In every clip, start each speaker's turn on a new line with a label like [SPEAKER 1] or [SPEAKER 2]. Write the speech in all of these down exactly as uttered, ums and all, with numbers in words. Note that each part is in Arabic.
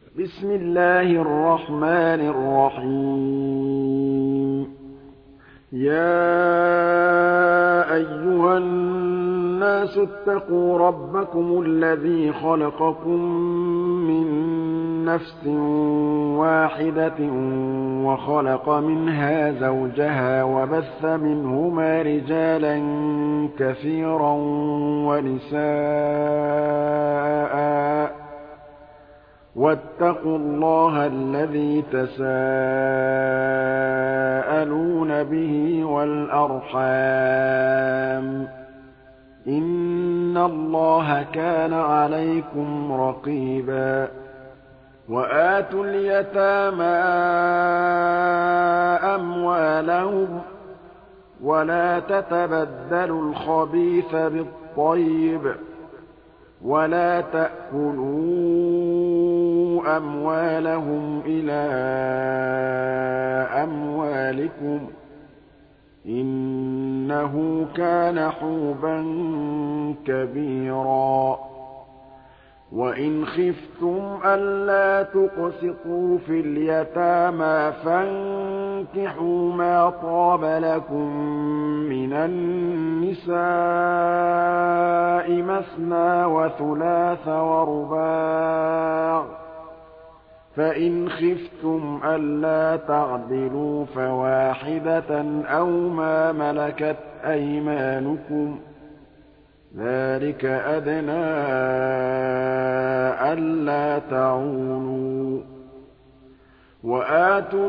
[SPEAKER 1] بسم الله الرحمن الرحيم يا أيها الناس اتقوا ربكم الذي خلقكم من نفس واحدة وخلق منها زوجها وبث منهما رجالا كثيرا ونساء واتقوا الله الذي تساءلون به والأرحام إن الله كان عليكم رقيبا وآتوا اليتامى أموالهم ولا تتبدلوا الخبيث بالطيب ولا تأكلوا أموالهم إلى أموالكم إنه كان حوبا كبيرا وإن خفتم ألا تقسطوا في اليتامى فانكحوا ما طاب لكم من النساء مثنى وثلاث ورباع فإن خفتم ألا تعدلوا فواحدة أو ما ملكت أيمانكم ذلك أدنى ألا تعولوا وآتوا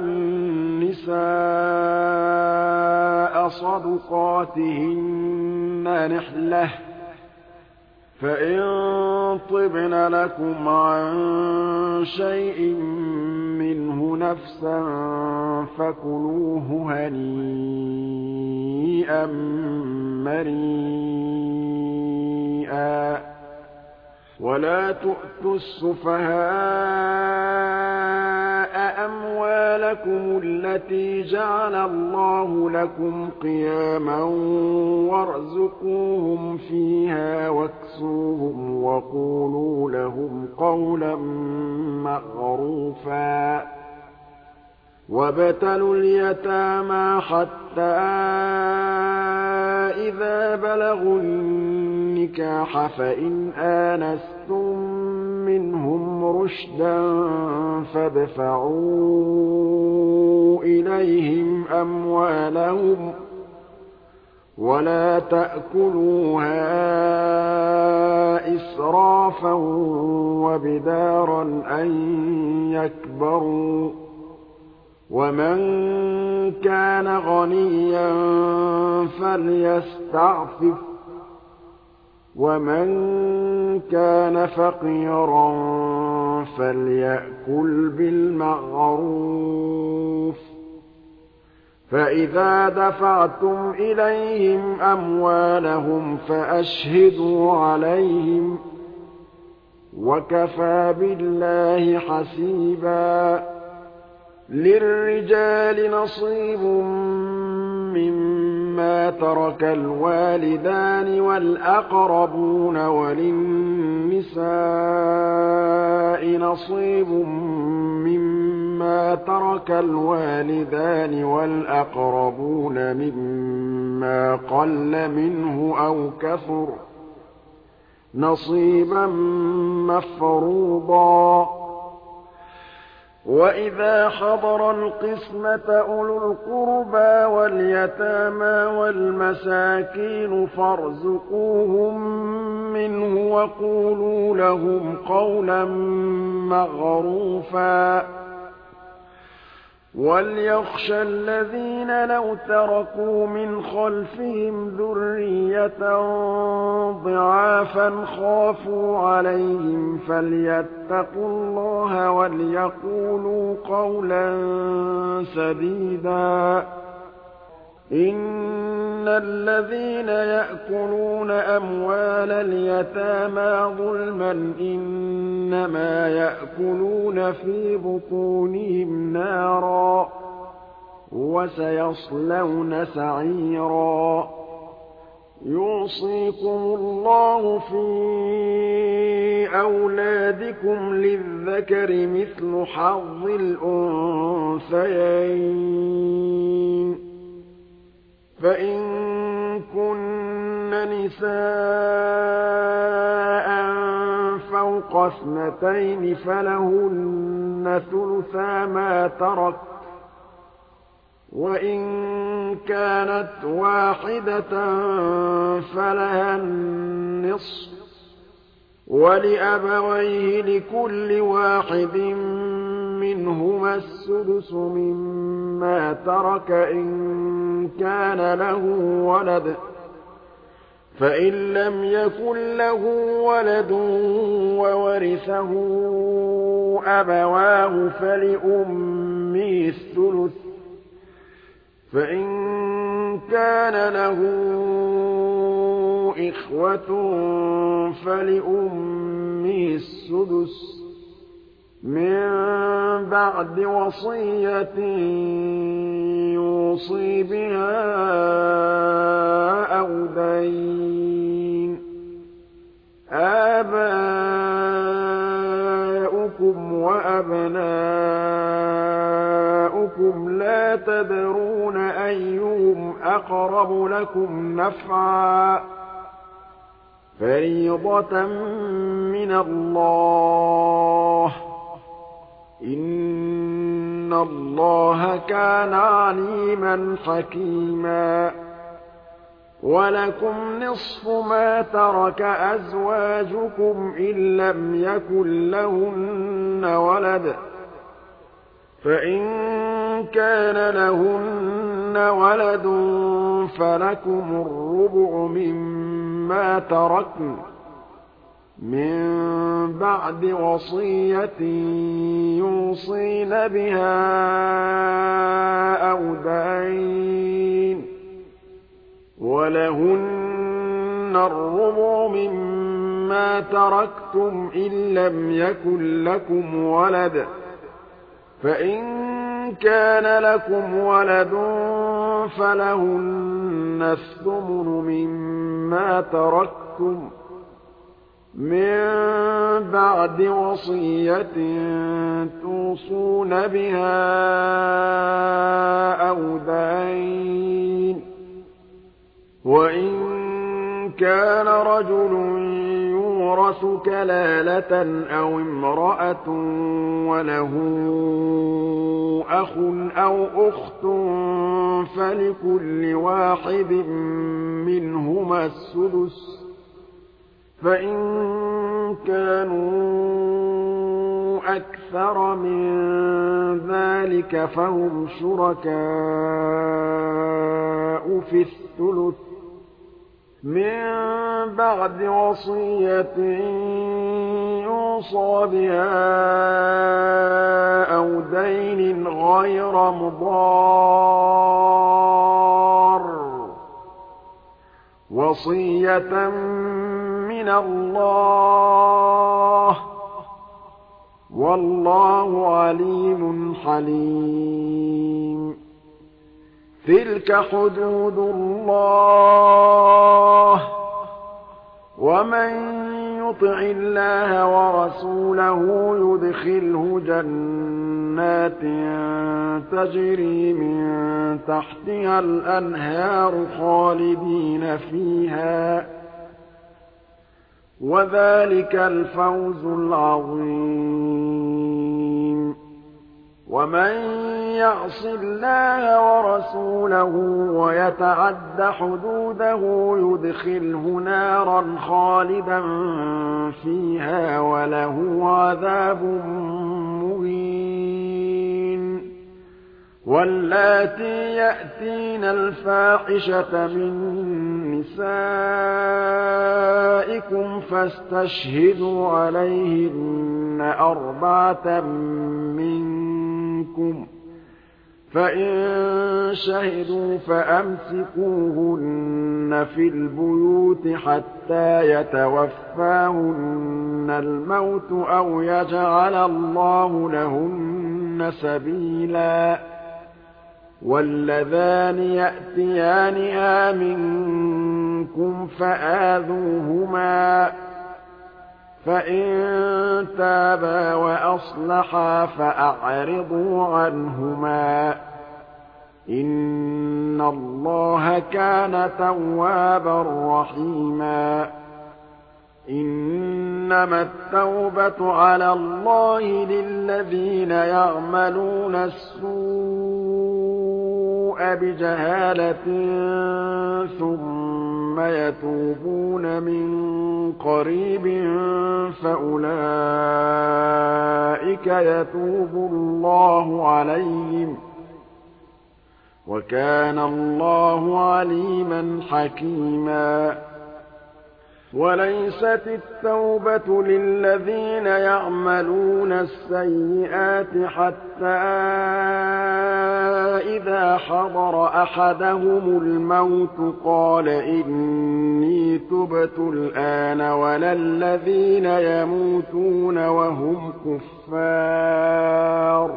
[SPEAKER 1] النساء صدقاتهن نحلة فإن طبن لكم عن شيء منه نفسا فكلوه هنيئا مريئا ولا تؤتوا السفهاء أموالكم التي جعل الله لكم قياما وارزقوهم فيها واكسوهم وقولوا لهم قولا معروفا وابتلوا اليتامى حتى إذا بلغوا النكاح فإن آنستم منهم رشدا فادفعوا إليهم أموالهم ولا تأكلوها إسرافا وبدارا أن يكبروا ومن كان غنيا فليستعفف ومن كان فقيرا فليأكل بالمعروف فإذا دفعتم إليهم أموالهم فأشهدوا عليهم وكفى بالله حسيبا للرجال نصيب مما ترك الوالدان والأقربون وللنساء نصيب مما ترك الوالدان والأقربون مما قل منه أو كثر نصيبا مفروضا وإذا حضر القسمة أولو القربى واليتامى والمساكين فارزقوهم منه وقولوا لهم قولا معروفا وليخشى الذين لو تركوا من خلفهم ذرية ضعافا خافوا عليهم فليتقوا الله وليقولوا قولا سديدا إن الذين يأكلون أموال اليتامى ظلما إنما يأكلون في بطونهم نارا وسيصلون سعيرا يُوصِيكُمُ اللَّهُ فِي أَوْلَادِكُمْ لِلذَّكَرِ مِثْلُ حَظِّ الْأُنثَيَيْنِ ۚ فَإِن كُنَّ نِسَاءً فَوْقَ اثْنَتَيْنِ فَلَهُنَّ ثُلُثَا مَا تَرَكَ ۖ وَإِن كَانَتْ وَاحِدَةً فَلَهَا النِّصْفُ ۚ وَلِأَبَوَيْهِ لِكُلِّ واحد مِّنْهُمَا السُّدُسُ مِمَّا تَرَكَ إِن كَانَ لَهُ وَلَدٌ ۚ فَإِن لَّمْ يَكُن لَّهُ وَلَدٌ وَوَرِثَهُ أَبَوَاهُ فَلِأُمِّهِ الثُّلُثُ ۚ فَإِن كَانَ لَهُ إِخْوَةٌ فَلِأُمِّهِ السُّدُسُ مِن بَعْدِ وَصِيَّةٍ يُوصِي بِهَا أَوْ دَيْنٍ ۗ آبَاؤُكُمْ وَأَبْنَاؤُكُمْ لَا تَدْرُونَ أَيُّهُمْ أَقْرَبُ لَكُمْ نَفْعًا ۚ فَرِيضَةً مِّنَ اللَّهِ ۗ إِنَّ اللَّهَ كَانَ عَلِيمًا حَكِيمًا. وَلَكُمْ نِصْفُ مَا تَرَكَ أَزْوَاجُكُمْ إِن لَّمْ يَكُن لَّهُنَّ وَلَدٌ ۚ فَإِن كَانَ لَهُنَّ وَلَدٌ فَلَكُمُ الرُّبُعُ مِمَّا تَرَكْنَ مِن بَعْدِ وَصِيَّةٍ يُوصِينَ بِهَا أَوْ دَيْنٍ ۗ وَلَهُنَّ الرُّبُعُ مِمَّا تَرَكْتُمْ إِن لَّمْ يَكُن لَّكُمْ وَلَدٌ ۚ فَإِن كَانَ لَكُمْ وَلَدٌ فَلَهُنَّ الثُّمُنُ مِمَّا تَرَكْتُم مِّن بَعْدِ وَصِيَّةٍ تُوصُونَ بِهَا أَوْ دَيْنٍ ۗ وَإِن كَانَ رَجُلٌ يُورَثُ كَلَالَةً أَوْ امْرَأَةٌ وَلَهُ أَخٌ أَوْ أُخْتٌ فَلِكُلِّ واحد مِّنْهُمَا السُّدُسُ ۚ فَإِن كَانُوا أَكْثَرَ مِن ذَٰلِكَ فَهُمْ شُرَكَاءُ فِي الثُّلُثِ مِن بَعْدِ وَصِيَّةٍ يُوصَىٰ بِهَا أَوْ دَيْنٍ غَيْرَ مُضَارٍّ ۚ وَصِيَّةً مِّنَ اللَّهِ ۗ وَاللَّهُ عَلِيمٌ حَلِيمٌ. تِلْكَ حُدُودُ اللَّهِ ۚ وَمَن يُطِعِ اللَّهَ وَرَسُولَهُ يُدْخِلْهُ جَنَّاتٍ تَجْرِي مِن تَحْتِهَا الْأَنْهَارُ خَالِدِينَ فِيهَا ۚ وَذَٰلِكَ الْفَوْزُ الْعَظِيمُ. وَمَن يَعْصِ اللَّهَ وَرَسُولَهُ وَيَتَعَدَّ حُدُودَهُ يُدْخِلْهُ نَارًا خَالِدًا فِيهَا وَلَهُ عَذَابٌ مُّهِينٌ. وَاللَّاتِي يَأْتِينَ الْفَاحِشَةَ مِن نِّسَائِكُمْ فَاسْتَشْهِدُوا عَلَيْهِنَّ أَرْبَعَةً مِّنكُمْ ۖ فَإِن شَهِدُوا فَأَمْسِكُوهُنَّ فِي الْبُيُوتِ حَتَّىٰ يَتَوَفَّاهُنَّ الْمَوْتُ أَوْ يَجْعَلَ اللَّهُ لَهُنَّ سَبِيلًا. وَاللَّذَانِ يَأْتِيَانِهَا مِنكُمْ فَآذُوهُمَا ۖ فَإِن تَابَا وَأَصْلَحَا فَأَعْرِضُوا عَنْهُمَا ۗ إِنَّ اللَّهَ كَانَ تَوَّابًا رَّحِيمًا. إِنَّمَا التَّوْبَةُ عَلَى اللَّهِ لِلَّذِينَ يَعْمَلُونَ السُّوءَ بِجَهَالَةٍ ثُمَّ يَتُوبُونَ مِن قَرِيبٍ فَأُولَٰئِكَ يَتُوبُ اللَّهُ عَلَيْهِمْ ۗ وَكَانَ اللَّهُ عَلِيمًا حَكِيمًا. وَلَيْسَتِ التَّوْبَةُ لِلَّذِينَ يَعْمَلُونَ السَّيِّئَاتِ حَتَّىٰ إِذَا حَضَرَ أَحَدَهُمُ الْمَوْتُ قَالَ إِنِّي تُبْتُ الْآنَ وَلَا الَّذِينَ يَمُوتُونَ وَهُمْ كُفَّارٌ ۚ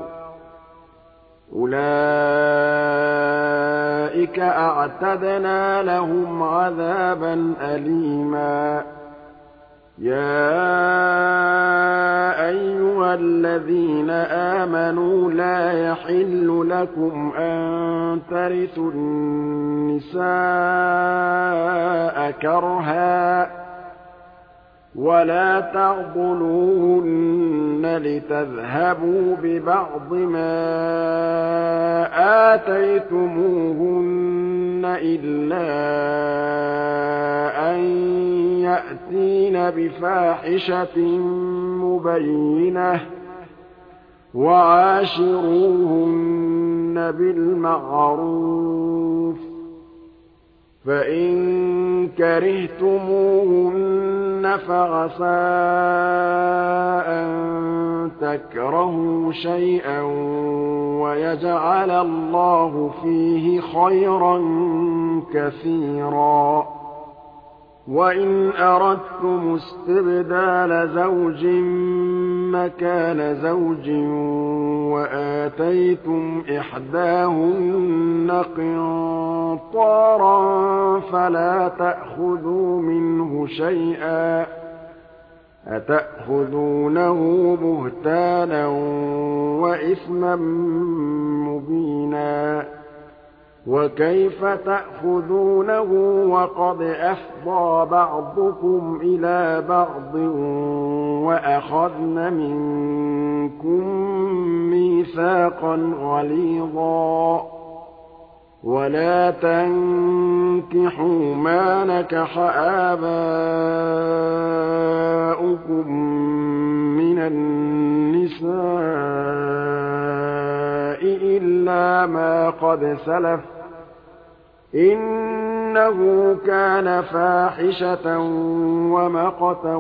[SPEAKER 1] أُولَٰئِكَ أَعْتَدْنَا لَهُمْ عَذَابًا أَلِيمًا. يَا أَيُّهَا الَّذِينَ آمَنُوا لَا يَحِلُّ لَكُمْ أَن تَرِثُوا النِّسَاءَ كَرْهًا وَلَا تَعْضُلُوهُنَّ لِتَذْهَبُوا بِبَعْضِ مَا آتَيْتُمُوهُنَّ إِلَّا أَن يَأْتِينَ بِفَاحِشَةٍ مُّبَيِّنَةٍ ۚ وَعَاشِرُوهُنَّ بِالْمَعْرُوفِ ۚ فَإِن كَرِهْتُمُوهُنَّ فَعَسَىٰ أَن تَكْرَهُوا شَيْئًا وَيَجْعَلَ اللَّهُ فِيهِ خَيْرًا كَثِيرًا. وَإِنْ أَرَدتُّمُ اسْتِبْدَالَ زَوْجٍ مَّكَانَ زَوْجٍ وَآتَيْتُمْ إِحْدَاهُنَّ قِنطَارًا فَلَا تَأْخُذُوا مِنْهُ شَيْئًا ۚ أَتَأْخُذُونَهُ بُهْتَانًا وَإِثْمًا مُّبِينًا. وَكَيْفَ تَأْخُذُونَهُ وَقَدْ أَفْضَىٰ بَعْضُكُمْ إِلَىٰ بَعْضٍ وَأَخَذْنَ مِنكُم مِّيثَاقًا غَلِيظًا. وَلَا تَنكِحُوا مَا نَكَحَ آبَاؤُكُم مِّنَ النِّسَاءِ إِلَّا مَا قَدْ سَلَفَ ۚ إِنَّهُ كَانَ فَاحِشَةً وَمَقْتًا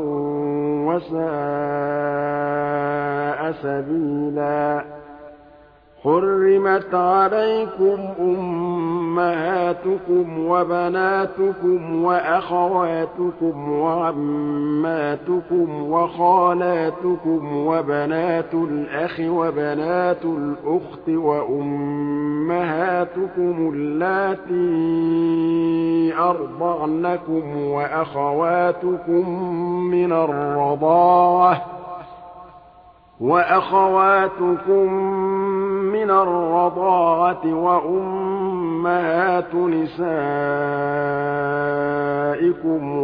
[SPEAKER 1] وَسَاءَ سَبِيلًا. حُرِّمَتْ عَلَيْكُمْ أُمَّهَاتُكُمْ وَبَنَاتُكُمْ وَأَخَوَاتُكُمْ وَعَمَّاتُكُمْ وَخَالَاتُكُمْ وَبَنَاتُ الْأَخِ وَبَنَاتُ الْأُخْتِ وَأُمَّهَاتُكُمُ اللَّاتِي أَرْضَعْنَكُمْ وَأَخَوَاتُكُم مِّنَ الرَّضَاعَةِ وَأَخَوَاتُكُم مِّنَ الرَّضَاعَةِ وَأُمَّهَاتُ نِسَائِكُمْ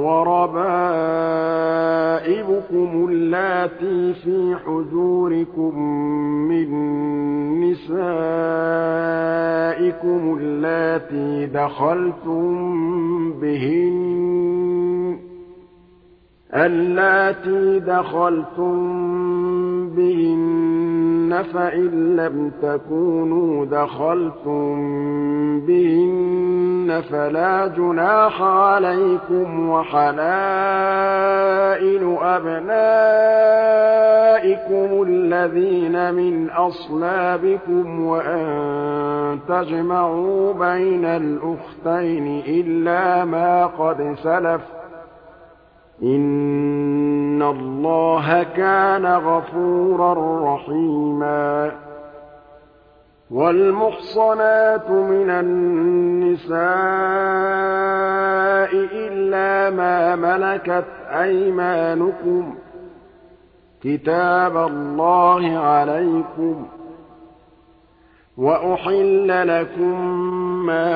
[SPEAKER 1] وَرَبَائِبُكُمُ اللَّاتِي فِي حُجُورِكُم مِّن نِّسَائِكُمُ اللَّاتِي دَخَلْتُم بِهِنَّ اللَّاتِي دَخَلْتُم بِهِنَّ فَإِن لَّمْ تَكُونُوا دَخَلْتُم بِهِنَّ فَلَا جُنَاحَ عَلَيْكُمْ وَحَلَائِلُ أَبْنَائِكُمُ الَّذِينَ مِنْ أَصْلَابِكُمْ وَأَن تَجْمَعُوا بَيْنَ الْأُخْتَيْنِ إِلَّا مَا قَدْ سَلَفَ ۚ إِنَّ اللَّهَ كَانَ غَفُورًا رَّحِيمًا. وَالْمُحْصَنَاتُ مِنَ النِّسَاءِ إِلَّا مَا مَلَكَتْ أَيْمَانُكُمْ ۖ كِتَابَ اللَّهِ عَلَيْكُمْ ۚ وَأُحِلَّ لَكُم مَّا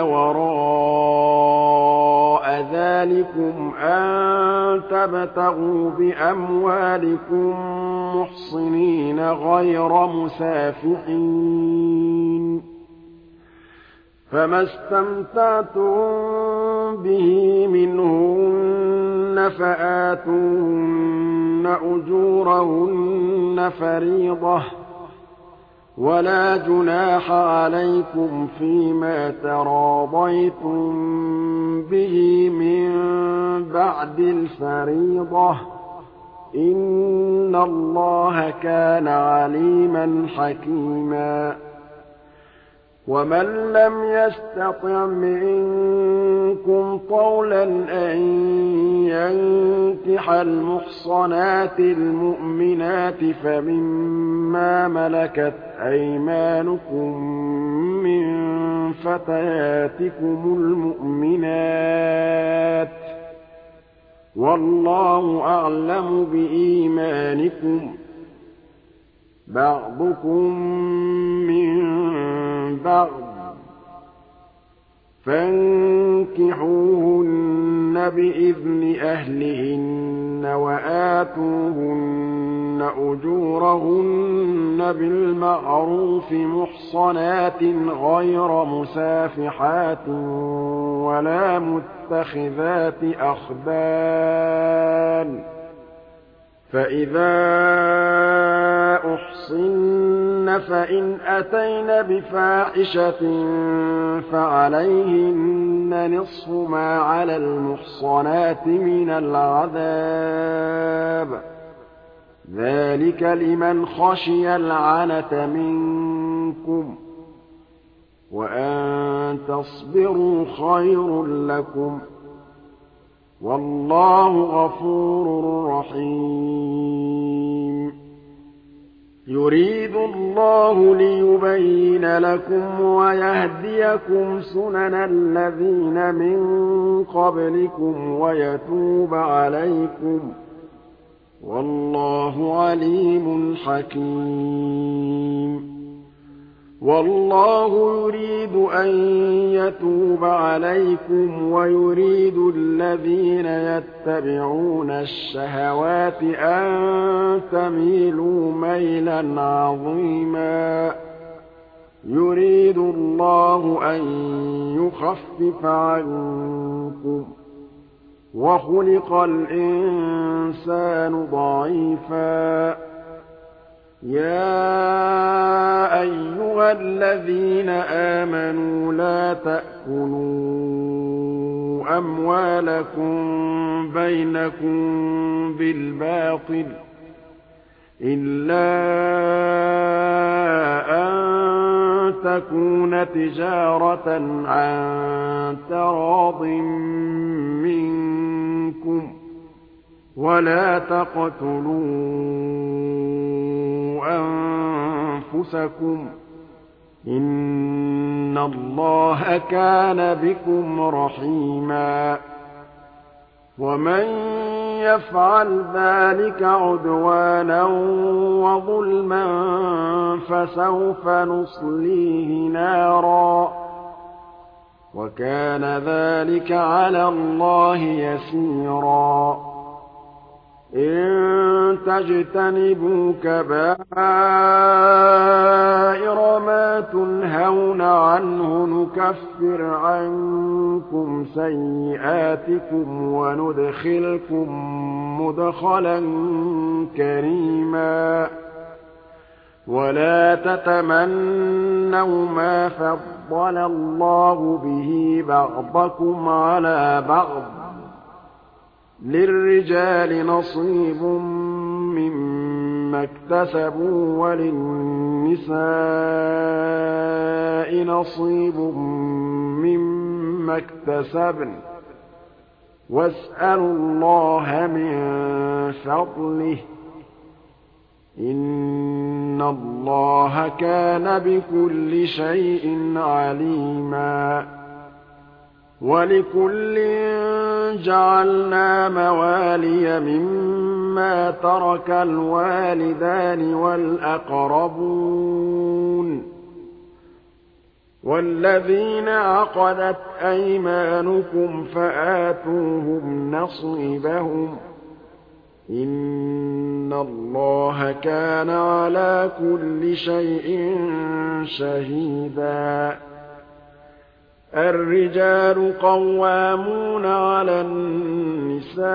[SPEAKER 1] وَرَاءَ ذَٰلِكُمْ أَن تَبْتَغُوا بِأَمْوَالِكُم مُّحْصِنِينَ غَيْرَ مُسَافِحِينَ ۚ فَمَا اسْتَمْتَعْتُم بِهِ مِنْهُنَّ فَآتُوهُنَّ أُجُورَهُنَّ فَرِيضَةً ۚ وَلَا جُنَاحَ عَلَيْكُمْ فِيمَا تَرَاضَيْتُم بِهِ مِن بَعْدِ الْفَرِيضَةِ ۚ إِنَّ اللَّهَ كَانَ عَلِيمًا حَكِيمًا. وَمَن لَّمْ يَسْتَطِعْ مِنكُمْ طَوْلًا أَن يَنكِحَ الْمُحْصَنَاتِ الْمُؤْمِنَاتِ فَمِمَّا مَلَكَتْ أَيْمَانُكُم مِّن فَتَيَاتِكُمُ الْمُؤْمِنَاتِ ۚ وَاللَّهُ أَعْلَمُ بِإِيمَانِكُم ۚ بَعْضُكُم مِّن بَعْضٍ ۚ فَانكِحُوهُنَّ بِإِذْنِ أَهْلِهِنَّ وَآتُوهُنَّ أُجُورَهُنَّ بِالْمَعْرُوفِ مُحْصَنَاتٍ غَيْرَ مُسَافِحَاتٍ وَلَا مُتَّخِذَاتِ أَخْدَانٍ ۚ فَإِذَا أُحْصِنَّ فَإِنْ أَتَيْنَ بِفَاحِشَةٍ فَعَلَيْهِنَّ نِصْفُ مَا عَلَى الْمُحْصَنَاتِ مِنَ الْعَذَابِ ۚ ذَٰلِكَ لِمَنْ خَشِيَ الْعَنَتَ مِنكُمْ ۚ وَأَن تَصْبِرُوا خَيْرٌ لَّكُمْ ۗ وَاللَّهُ غَفُورٌ رَّحِيمٌ. يُرِيدُ اللَّهُ لِيُبَيِّنَ لَكُمْ وَيَهْدِيَكُمْ سُنَنَ الَّذِينَ مِن قَبْلِكُمْ وَيَتُوبَ عَلَيْكُمْ ۗ وَاللَّهُ عَلِيمٌ حَكِيمٌ. وَاللَّهُ يُرِيدُ أَن يَتُوبَ عَلَيْكُمْ وَيُرِيدُ الَّذِينَ يَتَّبِعُونَ الشَّهَوَاتِ أَن تَمِيلُوا مَيْلًا عَظِيمًا. يُرِيدُ اللَّهُ أَن يُخَفِّفَ عَنكُمْ ۚ وَخُلِقَ الْإِنسَانُ ضَعِيفًا. يَا أَيُّهَا الَّذِينَ آمَنُوا لَا تَأْكُلُوا أَمْوَالَكُم بَيْنَكُم بِالْبَاطِلِ إِلَّا أَن تَكُونَ تِجَارَةً عَن تَرَاضٍ مِّنكُمْ ۚ وَلَا تَقْتُلُوا أَنفُسَكُمْ ۚ إِنَّ اللَّهَ كَانَ بِكُمْ رَحِيمًا. وَمَن يَفْعَلْ ذَٰلِكَ عُدْوَانًا وَظُلْمًا فَسَوْفَ نُصْلِيهِ نَارًا ۚ وَكَانَ ذَٰلِكَ عَلَى اللَّهِ يَسِيرًا. إِن تَجْتَنِبُوا كَبَائِرَ مَا تُنْهَوْنَ عَنْهُ نُكَفِّرْ عَنكُمْ سَيِّئَاتِكُمْ وَنُدْخِلْكُم مُّدْخَلًا كَرِيمًا. وَلَا تَتَمَنَّوْا مَا فَضَّلَ اللَّهُ بِهِ بَعْضَكُمْ عَلَىٰ بَعْضٍ ۚ لِّلرِّجَالِ نَصِيبٌ مِّمَّا اكْتَسَبُوا وَلِلنِّسَاءِ نَصِيبٌ مِّمَّا اكْتَسَبْنَ ۚ وَاسْأَلُوا اللَّهَ مِن فَضْلِهِ ۗ إِنَّ اللَّهَ كَانَ بِكُلِّ شَيْءٍ عَلِيمًا وَلِكُلٍّ جَعَلْنَا مَوَالِيَ مِمَّا تَرَكَ الْوَالِدَانِ وَالْأَقْرَبُونَ وَالَّذِينَ عَقَدَتْ أَيْمَانُكُمْ فَآتُوهُمْ نَصِيبَهُمْ ۚ إِنَّ اللَّهَ كَانَ عَلَىٰ كُلِّ شَيْءٍ شَهِيدًا الرِّجَالُ قَوَّامُونَ عَلَى النِّسَاءِ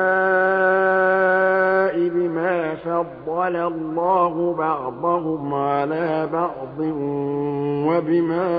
[SPEAKER 1] بِمَا فَضَّلَ اللَّهُ بَعْضَهُمْ عَلَىٰ بَعْضٍ وَبِمَا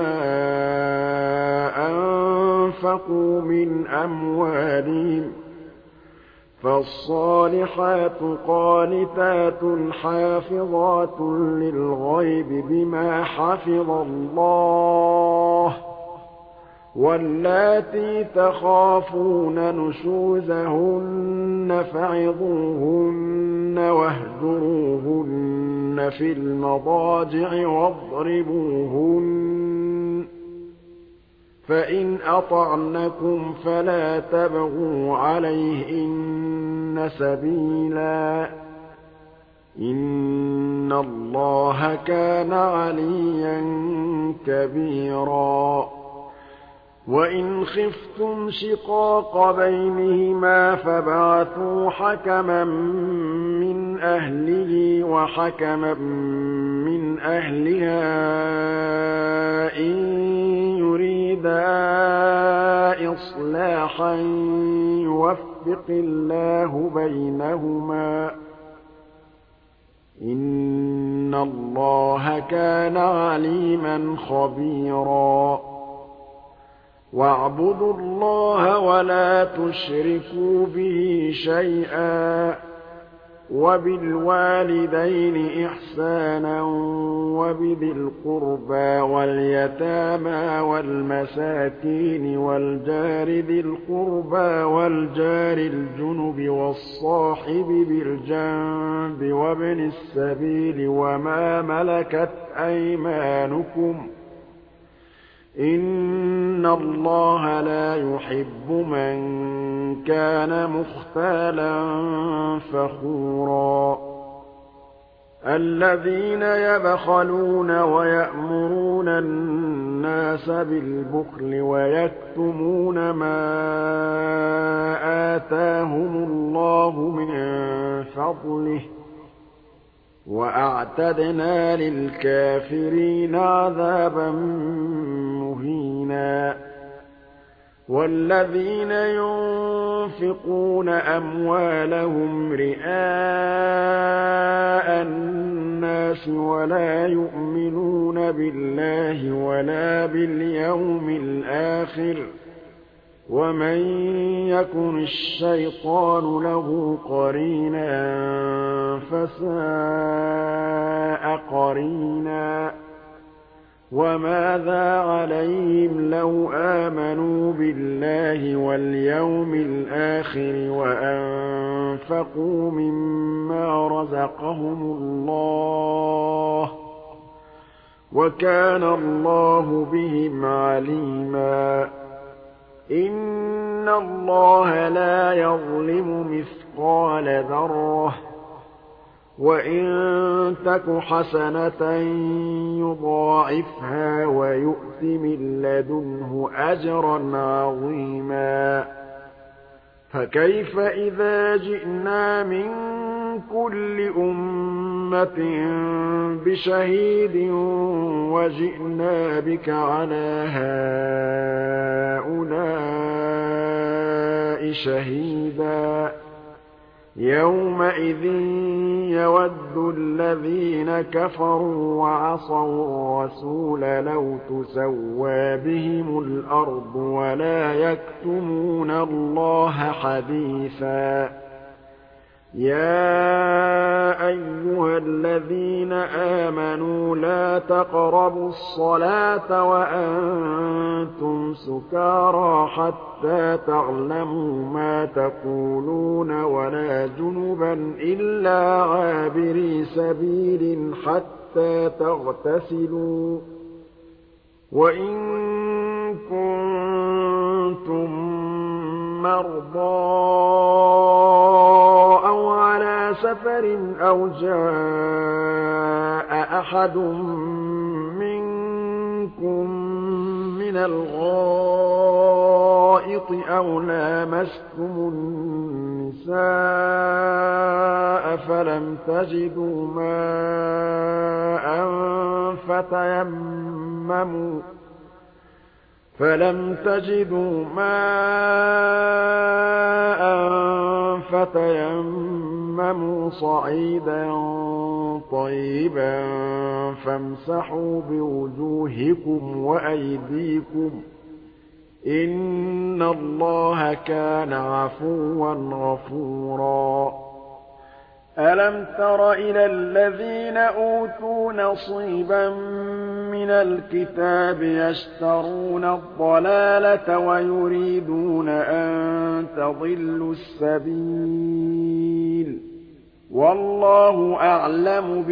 [SPEAKER 1] أَنفَقُوا مِنْ أَمْوَالِهِمْ ۚ فَالصَّالِحَاتُ قَانِتَاتٌ حَافِظَاتٌ لِّلْغَيْبِ بِمَا حَفِظَ اللَّهُ ۚ وَاللَّاتِي تَخَافُونَ نُشُوزَهُنَّ فَعِظُوهُنَّ وَاهْجُرُوهُنَّ فِي الْمَضَاجِعِ وَاضْرِبُوهُنَّ ۖ فَإِنْ أَطَعْنَكُمْ فَلَا تَبْغُوا عَلَيْهِنَّ سَبِيلًا ۗ إِنَّ اللَّهَ كَانَ عَلِيًّا كَبِيرًا وَإِنْ خِفْتُمْ شِقَاقَ بَيْنِهِمَا فَابْعَثُوا حَكَمًا مِّنْ أَهْلِهِ وَحَكَمًا مِّنْ أَهْلِهَا إِن يُرِيدَا إِصْلَاحًا يُوَفِّقِ اللَّهُ بَيْنَهُمَا ۗ إِنَّ اللَّهَ كَانَ عَلِيمًا خَبِيرًا وَاعْبُدُوا اللَّهَ وَلَا تُشْرِكُوا بِهِ شَيْئًا ۖ وَبِالْوَالِدَيْنِ إِحْسَانًا وَبِذِي الْقُرْبَىٰ وَالْيَتَامَىٰ وَالْمَسَاكِينِ وَالْجَارِ ذِي الْقُرْبَىٰ وَالْجَارِ الْجُنُبِ وَالصَّاحِبِ بِالْجَنبِ وَابْنِ السَّبِيلِ وَمَا مَلَكَتْ أَيْمَانُكُمْ ۗ إِنَّ اللَّهَ لَا يُحِبُّ مَن كَانَ مُخْتَالًا فَخُورًا الَّذِينَ يَبْخَلُونَ وَيَأْمُرُونَ النَّاسَ بِالْبُخْلِ وَيَكْتُمُونَ مَا آتَاهُمُ اللَّهُ مِن فَضْلِهِ ۗ وَأَعْتَدْنَا لِلْكَافِرِينَ عَذَابًا مُّهِينًا وَالَّذِينَ يُنفِقُونَ أَمْوَالَهُمْ رِئَاءَ النَّاسِ وَلَا يُؤْمِنُونَ بِاللَّهِ وَلَا بِالْيَوْمِ الْآخِرِ ۗ وَمَن يَكُنِ الشَّيْطَانُ لَهُ قَرِينًا فَسَاءَ قَرِينًا وَمَاذَا عَلَيْهِمْ لَوْ آمَنُوا بِاللَّهِ وَالْيَوْمِ الْآخِرِ وَأَنفَقُوا مِمَّا رَزَقَهُمُ اللَّهُ ۚ وَكَانَ اللَّهُ بِهِمْ عَلِيمًا إِنَّ اللَّهَ لَا يَظْلِمُ مِثْقَالَ ذَرَّةٍ وَإِن تَكُ حَسَنَةً يُضَاعِفْهَا وَيُؤْتِ مِن لَّدُنْهُ أَجْرًا عَظِيمًا فَكَيْفَ إِذَا جِئْنَا مِن كُلِّ أُمَّةٍ بِشَهِيدٍ وَجِئْنَا بِكَ عَلَىٰ هَٰؤُلَاءِ شَهِيدًا يَوْمَئِذٍ يَوَدُّ الَّذِينَ كَفَرُوا وَعَصَوُا الرَّسُولَ لَوْ تُسَوَّىٰ بِهِمُ الْأَرْضُ وَلَا يَكْتُمُونَ اللَّهَ حَدِيثًا يَا أَيُّهَا الَّذِينَ آمَنُوا لَا تَقْرَبُوا الصَّلَاةَ وَأَنتُمْ سُكَارَىٰ حَتَّىٰ تَعْلَمُوا مَا تَقُولُونَ وَلَا جُنُبًا إِلَّا عَابِرِي سَبِيلٍ حَتَّىٰ تَغْتَسِلُوا ۚ وَإِن كُنتُم مَّرْضَىٰ أَوْ عَلَىٰ سَفَرٍ أَوْ جَاءَ أَحَدٌ مِّنكُم مِّنَ الْغَائِطِ أَوْ لَامَسْتُمُ النِّسَاءَ فَلَمْ تَجِدُوا مَاءً فَتَيَمَّمُوا فَلَمْ تَجِدُوا مَاءً فَتَيَمَّمُوا صَعِيدًا طَيِّبًا فَامْسَحُوا بِوُجُوهِكُمْ وَأَيْدِيكُمْ ۗ إِنَّ اللَّهَ كَانَ عَفُوًّا غَفُورًا. أَلَمْ تَرَ إِلَى الَّذِينَ أُوتُوا نَصِيبًا مِّنَ الْكِتَابِ يَشْتَرُونَ الضَّلَالَةَ وَيُرِيدُونَ أَن تَضِلُّوا السَّبِيلَ ۗ وَاللَّهُ أَعْلَمُ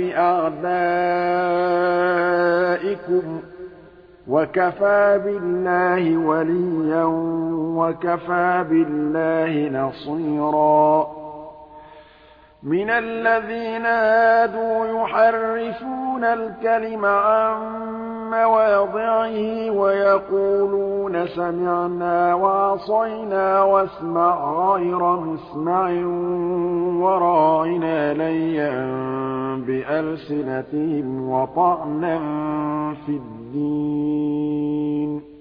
[SPEAKER 1] بِأَعْدَائِكُمْ ۚ وَكَفَىٰ بِاللَّهِ وَلِيًّا وَكَفَىٰ بِاللَّهِ نَصِيرًا. مِنَ الَّذِينَ هَادُوا يُحَرِّفُونَ الْكَلِمَ عَن مَّوَاضِعِهِ وَيَقُولُونَ سَمِعْنَا وَعَصَيْنَا وَاسْمَعْ غَيْرَ مُسْمَعٍ وَرَاعِنَا لَيًّا بِأَلْسِنَتِهِمْ وَطَعْنًا فِي الدِّينِ ۚ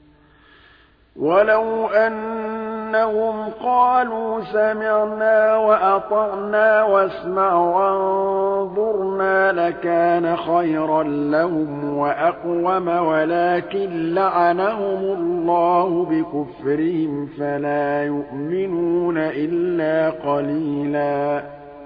[SPEAKER 1] وَلَوْ أَنَّهُمْ قَالُوا سَمِعْنَا وَأَطَعْنَا وَاسْمَعْ وَانظُرْنَا لَكَانَ خَيْرًا لَّهُمْ وَأَقْوَمَ وَلَٰكِن لَّعَنَهُمُ اللَّهُ بِكُفْرِهِمْ فَلَا يُؤْمِنُونَ إِلَّا قَلِيلًا.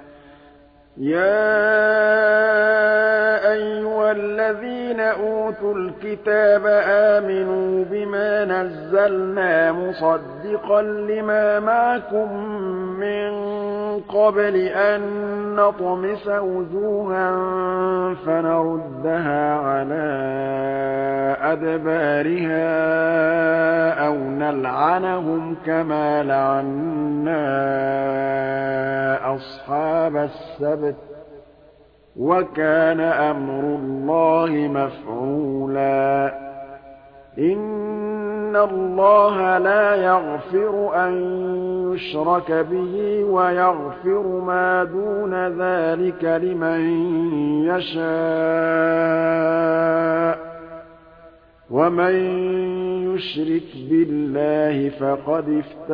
[SPEAKER 1] يَا أَيُّهَا الَّذِينَ أُوتُوا الْكِتَابَ آمِنُوا بِمَا نَزَّلْنَا مُصَدِّقًا لِّمَا مَعَكُم مِّن قَبْلِ أَن نَّطْمِسَ وُجُوهًا فَنَرُدَّهَا عَلَىٰ أَدْبَارِهَا أَوْ نَلْعَنَهُمْ كَمَا لَعَنَّا أَصْحَابَ السَّبْتِ ۚ وَكَانَ أَمْرُ اللَّهِ مَفْعُولًا. إِنَّ اللَّهَ لَا يَغْفِرُ أَن يُشْرَكَ بِهِ وَيَغْفِرُ مَا دُونَ ذَٰلِكَ لِمَن يَشَاءُ ۚ وَمَن يُشْرِكْ بِاللَّهِ فَقَدِ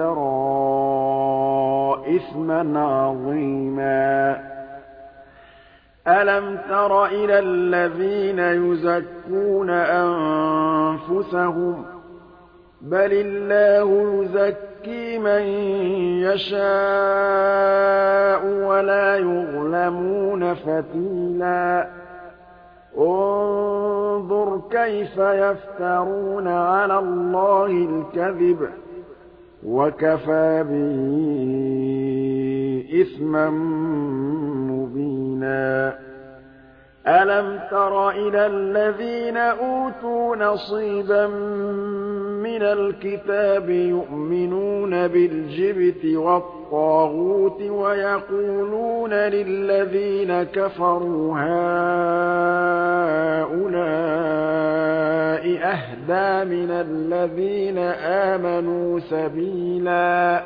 [SPEAKER 1] افْتَرَىٰ إِثْمًا عَظِيمًا. أَلَمْ تَرَ إِلَى الَّذِينَ يُزَكُّونَ أَنفُسَهُم ۚ بَلِ اللَّهُ يُزَكِّي مَن يَشَاءُ وَلَا يُظْلَمُونَ فَتِيلًا. انظُرْ كَيْفَ يَفْتَرُونَ عَلَى اللَّهِ الْكَذِبَ ۖ وَكَفَىٰ بِهِ إِثْمًا مُّبِينًا. أَلَمْ تَرَ إِلَى الَّذِينَ أُوتُوا نَصِيبًا مِّنَ الْكِتَابِ يُؤْمِنُونَ بِالْجِبْتِ وَالطَّاغُوتِ وَيَقُولُونَ لِلَّذِينَ كَفَرُوا هَٰؤُلَاءِ أَهْدَىٰ مِنَ الَّذِينَ آمَنُوا سَبِيلًا.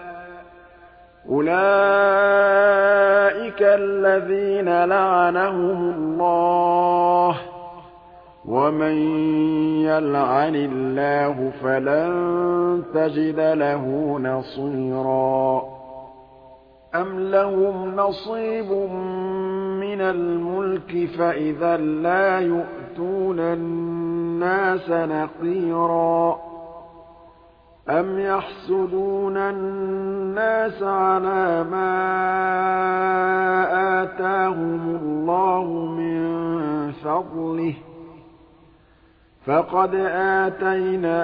[SPEAKER 1] أُولَٰئِكَ الَّذِينَ لَعَنَهُمُ اللَّهُ ۖ وَمَن يَلْعَنِ اللَّهُ فَلَن تَجِدَ لَهُ نَصِيرًا. أَمْ لَهُمْ نَصِيبٌ مِّنَ الْمُلْكِ فَإِذًا لَّا يُؤْتُونَ النَّاسَ نَقِيرًا. أَمْ يَحْسُدُونَ النَّاسَ عَلَىٰ مَا آتَاهُمُ اللَّهُ مِن فَضْلِهِ ۖ فَقَدْ آتَيْنَا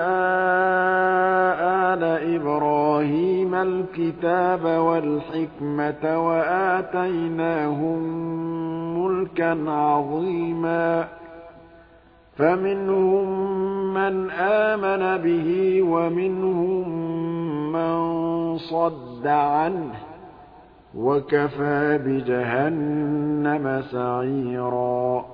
[SPEAKER 1] آلَ إِبْرَاهِيمَ الْكِتَابَ وَالْحِكْمَةَ وَآتَيْنَاهُم مُّلْكًا عَظِيمًا فَمِنْهُم مَّنْ آمَنَ بِهِ وَمِنْهُم مَّن صَدَّ عَنْهُ ۚ وَكَفَىٰ بِجَهَنَّمَ سَعِيرًا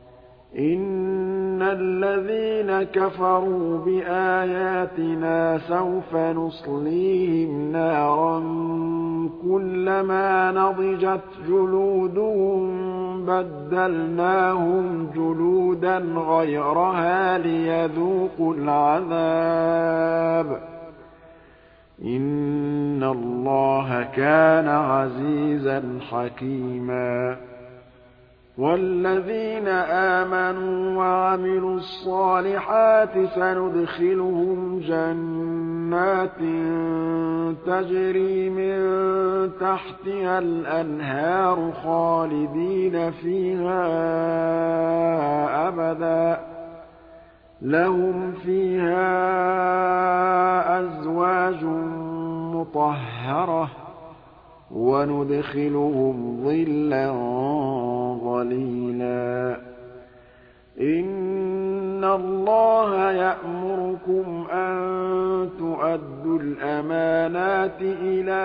[SPEAKER 1] إِنَّ الَّذِينَ كَفَرُوا بِآيَاتِنَا سَوْفَ نُصْلِيهِمْ نَارًا كُلَّمَا نَضِجَتْ جُلُودُهُم بَدَّلْنَاهُمْ جُلُودًا غَيْرَهَا لِيَذُوقُوا الْعَذَابَ إِنَّ اللَّهَ كَانَ عَزِيزًا حَكِيمًا وَالَّذِينَ آمَنُوا وَعَمِلُوا الصَّالِحَاتِ سَنُدْخِلُهُمْ جَنَّاتٍ تَجْرِي مِن تَحْتِهَا الْأَنْهَارُ خَالِدِينَ فِيهَا أَبَدًا ۖ لَّهُمْ فِيهَا أَزْوَاجٌ مُّطَهَّرَةٌ ۖ وَنُدْخِلُهُمْ ظِلًّا ظَلِيلًا إِنَّ اللَّهَ يَأْمُرُكُمْ أَن تُؤَدُّوا الْأَمَانَاتِ إِلَىٰ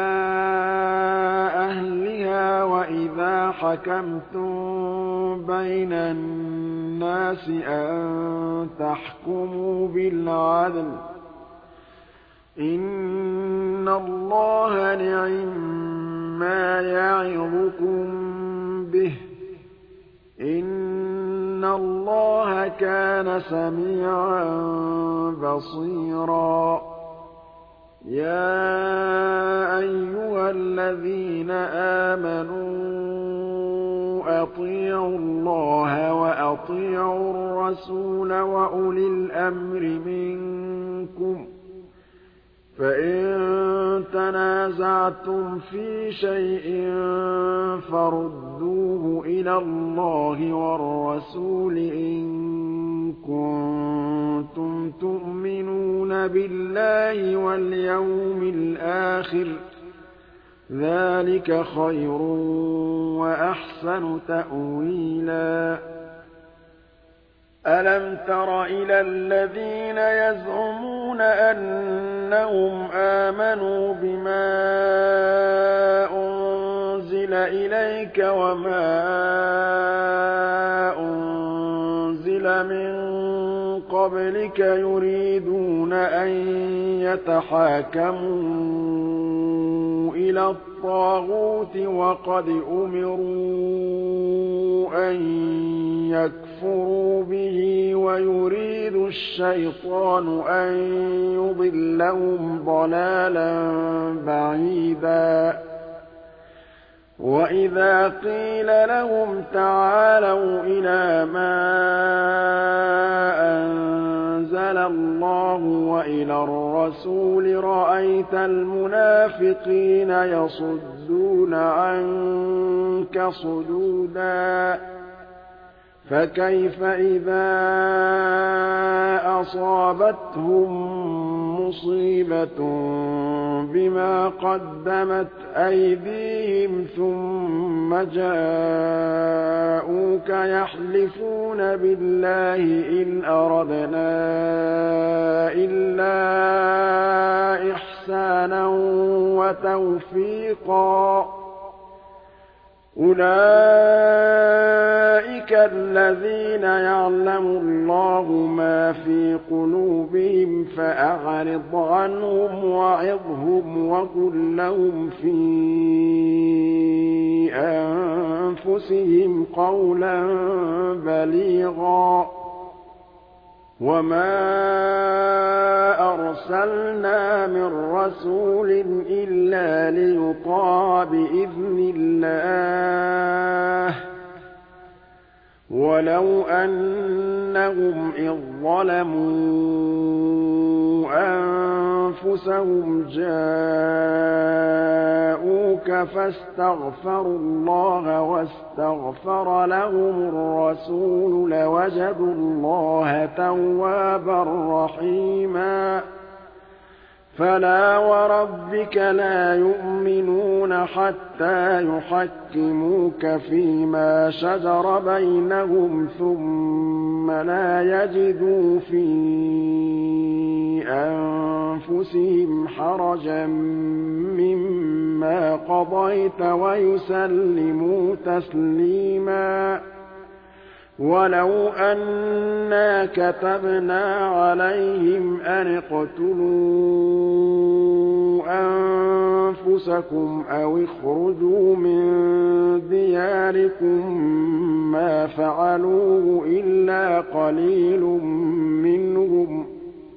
[SPEAKER 1] أَهْلِهَا وَإِذَا حَكَمْتُم بَيْنَ النَّاسِ أَن تَحْكُمُوا بِالْعَدْلِ ۚ إِنَّ اللَّهَ نِعِمَّا يَعِظُكُم بِهِ ۗ إِنَّ اللَّهَ كَانَ سَمِيعًا بَصِيرًا يَا أَيُّهَا الَّذِينَ آمَنُوا أَطِيعُوا اللَّهَ وَأَطِيعُوا الرَّسُولَ وَأُولِي الْأَمْرِ مِنكُمْ ۖ فَإِن تَنَازَعْتُمْ فِي شَيْءٍ فَرُدُّوهُ إِلَى اللَّهِ وَالرَّسُولِ إِن كُنتُمْ تُؤْمِنُونَ بِاللَّهِ وَالْيَوْمِ الْآخِرِ ۚ ذَٰلِكَ خَيْرٌ وَأَحْسَنُ تَأْوِيلًا أَلَمْ تَرَ إِلَى الَّذِينَ يَزْعُمُونَ أَنَّهُمْ آمَنُوا بِمَا أُنزِلَ إِلَيْكَ وَمَا أُنزِلَ مِن قَبْلِكَ يُرِيدُونَ أَن يَتَحَاكَمُوا إِلَى الطَّاغُوتِ وَقَدْ أُمِرُوا أَن يَكْفُرُوا بِهِ وَيُرِيدُ الشَّيْطَانُ أَن يُضِلَّهُمْ ضَلَالًا بَعِيدًا وَإِذَا قِيلَ لَهُمْ تَعَالَوْا إِلَىٰ مَا أَنزَلَ اللَّهُ وَإِلَى الرَّسُولِ رَأَيْتَ الْمُنَافِقِينَ يَصُدُّونَ عَنكَ صُدُودًا فَكَيْفَ إِذَا أَصَابَتْهُم مُّصِيبَةٌ بِمَا قَدَّمَتْ أَيْدِيهِمْ ثُمَّ جَاءُوكَ يَحْلِفُونَ بِاللَّهِ إِنْ أَرَدْنَا إِلَّا إِحْسَانًا وَتَوْفِيقًا أُولَٰئِكَ الَّذِينَ يَعْلَمُ اللَّهُ مَا فِي قُلُوبِهِمْ فَأَعْرِضْ عَنْهُمْ وَعِظْهُمْ وَقُل لَّهُمْ فِي أَنفُسِهِمْ قَوْلًا بَلِيغًا وَمَا أَرْسَلْنَا مِن رَّسُولٍ إِلَّا لِيُطَاعَ بِإِذْنِ اللَّهِ وَلَوْ أَنَّهُمْ إِذ ظَّلَمُوا أَنفُسَهُمْ جَاءُوكَ فَاسْتَغْفَرُوا اللَّهَ وَاسْتَغْفَرَ لَهُمُ الرَّسُولُ لَوَجَدُوا اللَّهَ تَوَّابًا رَّحِيمًا فَلَا وَرَبِّكَ لَا يُؤْمِنُونَ حَتَّىٰ يُحَكِّمُوكَ فِيمَا شَجَرَ بَيْنَهُمْ ثُمَّ لَا يَجِدُوا فِي أَنفُسِهِمْ حَرَجًا مِّمَّا قَضَيْتَ وَيُسَلِّمُوا تَسْلِيمًا وَلَوْ أَنَّا كَتَبْنَا عَلَيْهِمْ أَنِ اقْتُلُوا أَنفُسَكُمْ أَوِ اخْرُجُوا مِن دِيَارِكُم مَّا فَعَلُوهُ إِلَّا قَلِيلٌ مِّنْهُمْ ۖ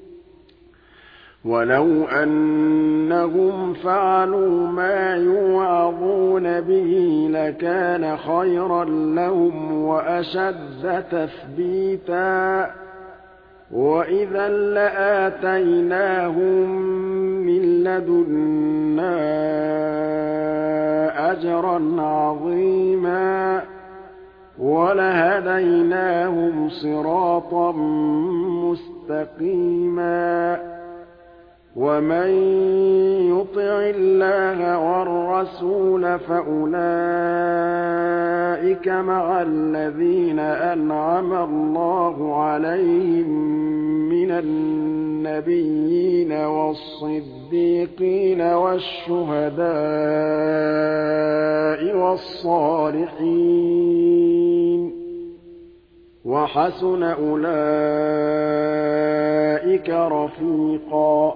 [SPEAKER 1] وَلَوْ أَنَّهُمْ فَعَلُوا مَا يُوعَظُونَ بِهِ لَكَانَ خَيْرًا لَّهُمْ وَأَشَدَّ تَثْبِيتًا وَإِذًا لَّآتَيْنَاهُم مِّن لَّدُنَّا أَجْرًا عَظِيمًا وَلَهَدَيْنَاهُمْ صِرَاطًا مُّسْتَقِيمًا وَمَن يُطِعِ اللَّهَ وَالرَّسُولَ فَأُولَٰئِكَ مَعَ الَّذِينَ أَنْعَمَ اللَّهُ عَلَيْهِم مِّنَ النَّبِيِّينَ وَالصِّدِّيقِينَ وَالشُّهَدَاءِ وَالصَّالِحِينَ ۚ وَحَسُنَ أُولَٰئِكَ رَفِيقًا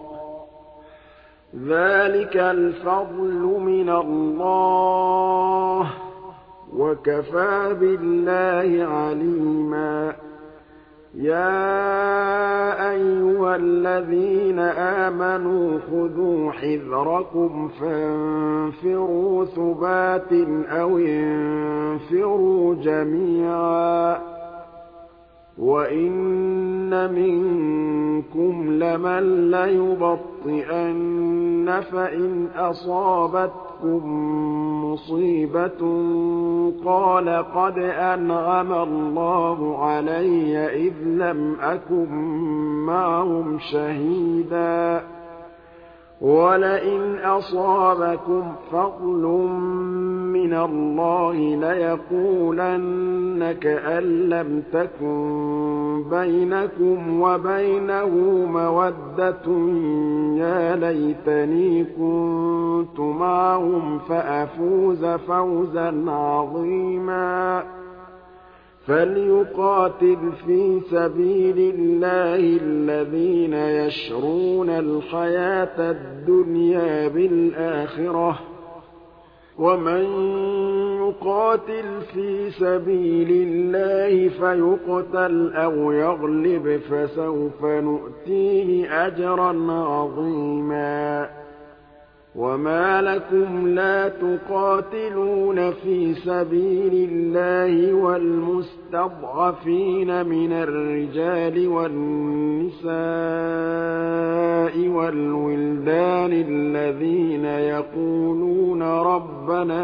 [SPEAKER 1] ذَٰلِكَ الْفَضْلُ مِنَ اللَّهِ ۚ وَكَفَىٰ بِاللَّهِ عَلِيمًا يَا أَيُّهَا الَّذِينَ آمَنُوا خُذُوا حِذْرَكُمْ فَانفِرُوا ثُبَاتٍ أَوِ انفِرُوا جَمِيعًا وَإِنَّ مِنكُمْ لَمَن لَّيُبَطِّئَنَّ فَإِنْ أَصَابَتْكُم مُّصِيبَةٌ قَالَ قَدْ أَنْعَمَ اللَّهُ عَلَيَّ إِذْ لَمْ أَكُن مَّعَهُمْ شَهِيدًا وَلَئِنْ أَصَابَكُمْ فَضْلٌ مِّنَ اللَّهِ لَيَقُولَنَّ كَأَن لَّمْ تَكُن بَيْنَكُمْ وَبَيْنَهُ مَوَدَّةٌ يَا لَيْتَنِي كُنتُ مَعَهُمْ فَأَفُوزَ فَوْزًا عَظِيمًا فَلْيُقَاتِلْ فِي سَبِيلِ اللَّهِ الَّذِينَ يَشْرُونَ الْحَيَاةَ الدُّنْيَا بِالْآخِرَةِ ۖ وَمَن يُقَاتِلْ فِي سَبِيلِ اللَّهِ فَيُقْتَلْ أَوْ يَغْلِبْ فَسَوْفَ نُؤْتِيهِ أَجْرًا عَظِيمًا وَمَا لَكُمْ لَا تُقَاتِلُونَ فِي سَبِيلِ اللَّهِ وَالْمُسْتَضْعَفِينَ مِنَ الرِّجَالِ وَالنِّسَاءِ وَالْوِلْدَانِ الَّذِينَ يَقُولُونَ رَبَّنَا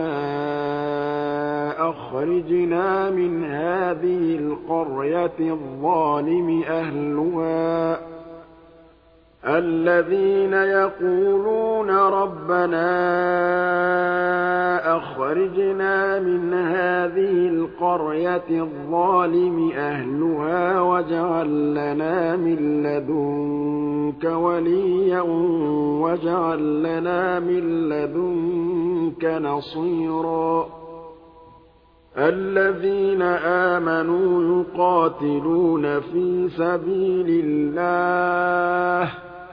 [SPEAKER 1] أَخْرِجْنَا مِنْ هَٰذِهِ الْقَرْيَةِ الظَّالِمِ أَهْلُهَا الَّذِينَ يَقُولُونَ رَبَّنَا أَخْرِجْنَا مِنْ هَٰذِهِ الْقَرْيَةِ الظَّالِمِ أَهْلُهَا وَاجْعَل لَّنَا مِن لَّدُنكَ وَلِيًّا وَاجْعَل لَّنَا مِن لَّدُنكَ نَصِيرًا الَّذِينَ آمَنُوا يُقَاتِلُونَ فِي سَبِيلِ اللَّهِ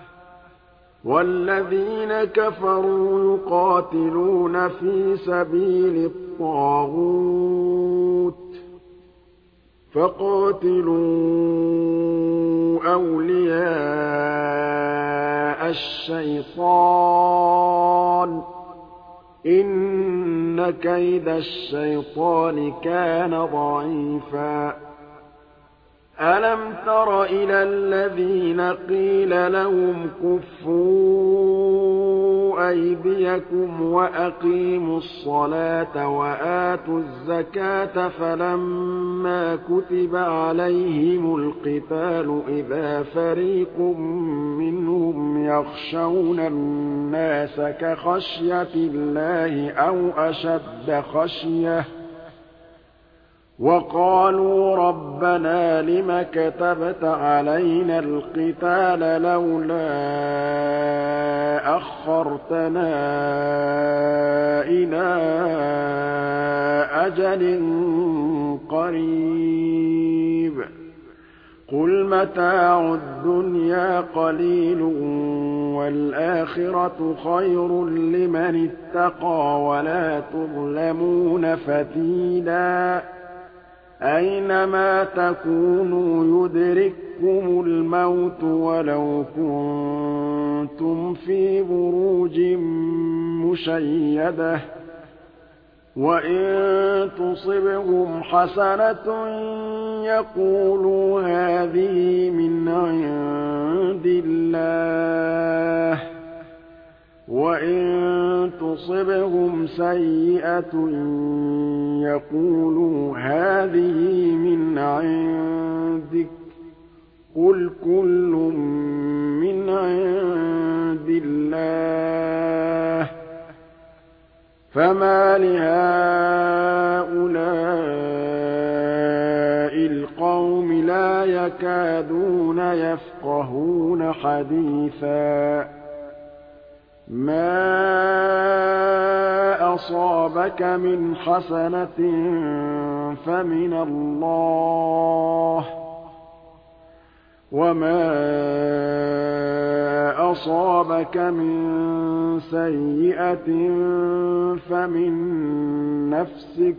[SPEAKER 1] وَالَّذِينَ كَفَرُوا يُقَاتِلُونَ فِي سَبِيلِ الطَّاغُوتِ فَقَاتِلُوا أَوْلِيَاءَ الشَّيْطَانِ إِنَّ كَيْدَ الشَّيْطَانِ كَانَ ضَعِيفًا أَلَمْ تَرَ إِلَى الَّذِينَ قِيلَ لَهُمْ كُفُّوا أَيْدِيَكُمْ وَأَقِيمُوا الصَّلَاةَ وَآتُوا الزَّكَاةَ فَلَمَّا كُتِبَ عَلَيْهِمُ الْقِتَالُ إِذَا فَرِيقٌ مِّنْهُمْ يَخْشَوْنَ النَّاسَ كَخَشْيَةِ اللَّهِ أَوْ أَشَدَّ خَشْيَةً وَقَالُوا رَبَّنَا لِمَ كَتَبْتَ عَلَيْنَا الْقِتَالَ لَوْلَا أَخَّرْتَنَا إِلَىٰ أَجَلٍ قَرِيبٍ قُلْ مَتَاعُ الدُّنْيَا قَلِيلٌ وَالْآخِرَةُ خَيْرٌ لِّمَنِ اتَّقَىٰ وَلَا تُظْلَمُونَ فَتِيلًا أَيْنَمَا تَكُونُوا يُدْرِككُّمُ الْمَوْتُ وَلَوْ كُنتُمْ فِي بُرُوجٍ مُّشَيَّدَةٍ وَإِن تُصِبْهُمْ حَسَنَةٌ يَقُولُوا هَٰذِهِ مِنْ عِندِ اللَّهِ وَإِن تُصِبْهُمْ سَيِّئَةٌ يَقُولُوا هَٰذِهِ مِنْ عِندِكَ قُلْ كُلٌّ مِّنْ عِندِ اللَّهِ فَمَالِ هَٰؤُلَاءِ الْقَوْمِ لَا يَكَادُونَ يَفْقَهُونَ حَدِيثًا مَا أَصَابَكَ مِنْ حَسَنَةٍ فَمِنَ اللَّهِ وَمَا أَصَابَكَ مِن سَيِّئَةٍ فَمِن نَّفْسِكَ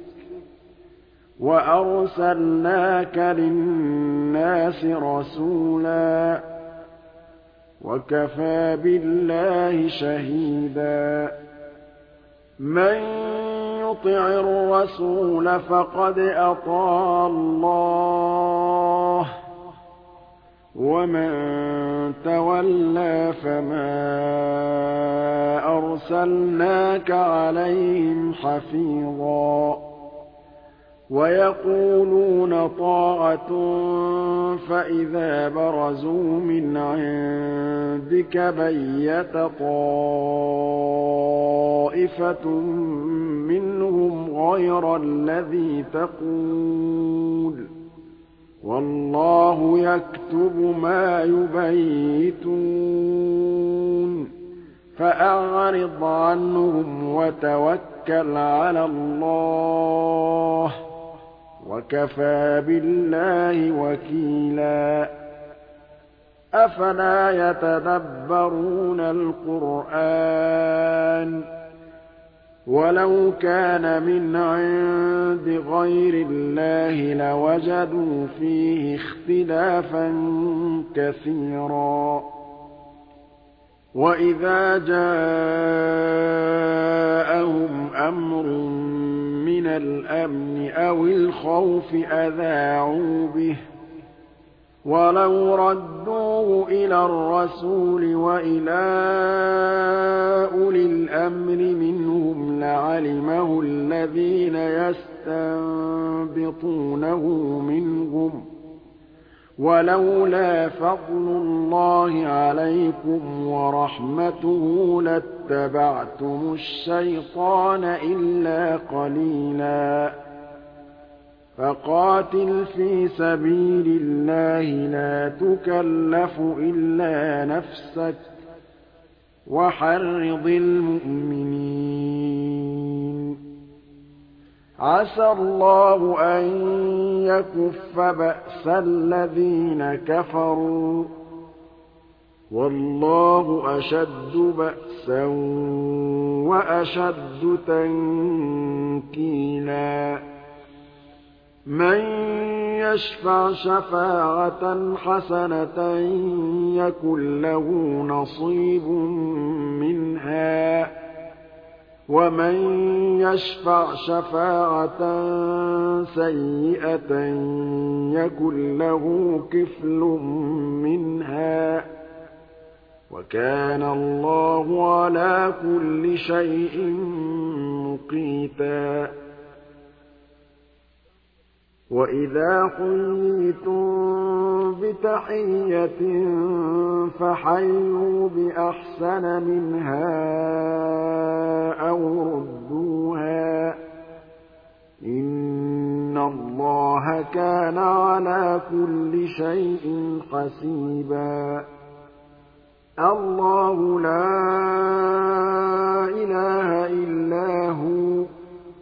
[SPEAKER 1] وَأَرْسَلْنَاكَ لِلنَّاسِ رَسُولًا وَكَفَىٰ بِاللَّهِ شَهِيدًا مَّن يُطِعِ الرَّسُولَ فَقَدْ أَطَاعَ اللَّهَ وَمَن تَوَلَّىٰ فَمَا أَرْسَلْنَاكَ عَلَيْهِمْ حَفِيظًا وَيَقُولُونَ طَاعَةٌ فَإِذَا بَرَزُوا مِنْ عِندِكَ بَيَّتَ طَائِفَةٌ مِّنْهُمْ غَيْرَ الَّذِي تَقُولُ وَاللَّهُ يَكْتُبُ مَا يُبَيِّتُونَ فَأَعْرِضْ عَنْهُمْ وَتَوَكَّلْ عَلَى اللَّهِ وَكَفَىٰ بِاللَّهِ وَكِيلًا أَفَلَا يَتَدَبَّرُونَ الْقُرْآنَ وَلَوْ كَانَ مِنْ عِندِ غَيْرِ اللَّهِ لَوَجَدُوا فِيهِ اخْتِلَافًا كَثِيرًا وَإِذَا جَاءَهُمْ أَمْرٌ مِّنَ الْأَمْنِ أَوِ الْخَوْفِ أَذَاعُوا بِهِ وَلَوْ رَدُّوهُ إِلَى الرَّسُولِ وَإِلَىٰ أُولِي الْأَمْرِ مِنْهُمْ لَعَلِمَهُ الَّذِينَ يَسْتَنبِطُونَهُ مِنْهُمْ ۗ وَلَوْلَا فَضْلُ اللَّهِ عَلَيْكُمْ وَرَحْمَتُهُ لَاتَّبَعْتُمُ الشَّيْطَانَ إِلَّا قَلِيلًا فَقَاتِلْ فِي سَبِيلِ اللَّهِ لَا تُكَلَّفُ إِلَّا نَفْسَكَ وَحَرِّضِ الْمُؤْمِنِينَ عَسَى اللَّهُ أَن يَكُفَّ بَأْسَ الَّذِينَ كَفَرُوا وَاللَّهُ أَشَدُّ بَأْسًا وَأَشَدُّ تَنكِيلًا مَن يَشْفَعْ شَفَاعَةً حَسَنَةً يَكُن لَّهُ نَصِيبٌ مِّنْهَا وَمَن يَشْفَعْ شَفَاعَةً سَيِّئَةً يَكُن لَّهُ كِفْلٌ مِّنْهَا ۗ وَكَانَ اللَّهُ عَلَىٰ كُلِّ شَيْءٍ مُّقِيتًا وَإِذَا حُيِّيتُم بِتَحِيَّةٍ فَحَيُّوا بِأَحْسَنَ مِنْهَا أَوْ رُدُّوهَا ۗ إِنَّ اللَّهَ كَانَ عَلَىٰ كُلِّ شَيْءٍ حَسِيبًا اللَّهُ لَا إِلَٰهَ إِلَّا هُوَ ۚ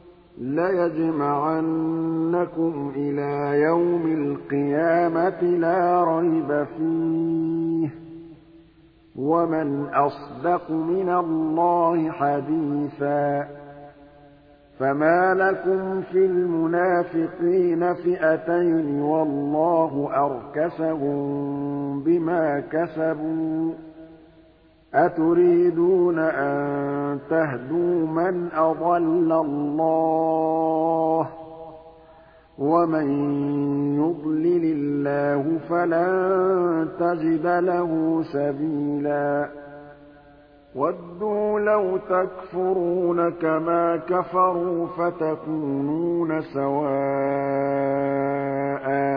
[SPEAKER 1] لَيَجْمَعَنَّكُمْ إِلَىٰ يَوْمِ الْقِيَامَةِ لَا رَيْبَ فِيهِ ۗ وَمَنْ أَصْدَقُ مِنَ اللَّهِ حَدِيثًا فَمَا لَكُمْ فِي الْمُنَافِقِينَ فِئَتَيْنِ وَاللَّهُ أَرْكَسَهُم بِمَا كَسَبُوا ۚ أَتُرِيدُونَ أَن تَهْدُوا مَنْ أَضَلَّ اللَّهُ ۖ وَمَن يُضْلِلِ اللَّهُ فَلَن تَجِدَ لَهُ سَبِيلًا وَدُّوا لَوْ تَكْفُرُونَ كَمَا كَفَرُوا فَتَكُونُونَ سَوَاءً ۖ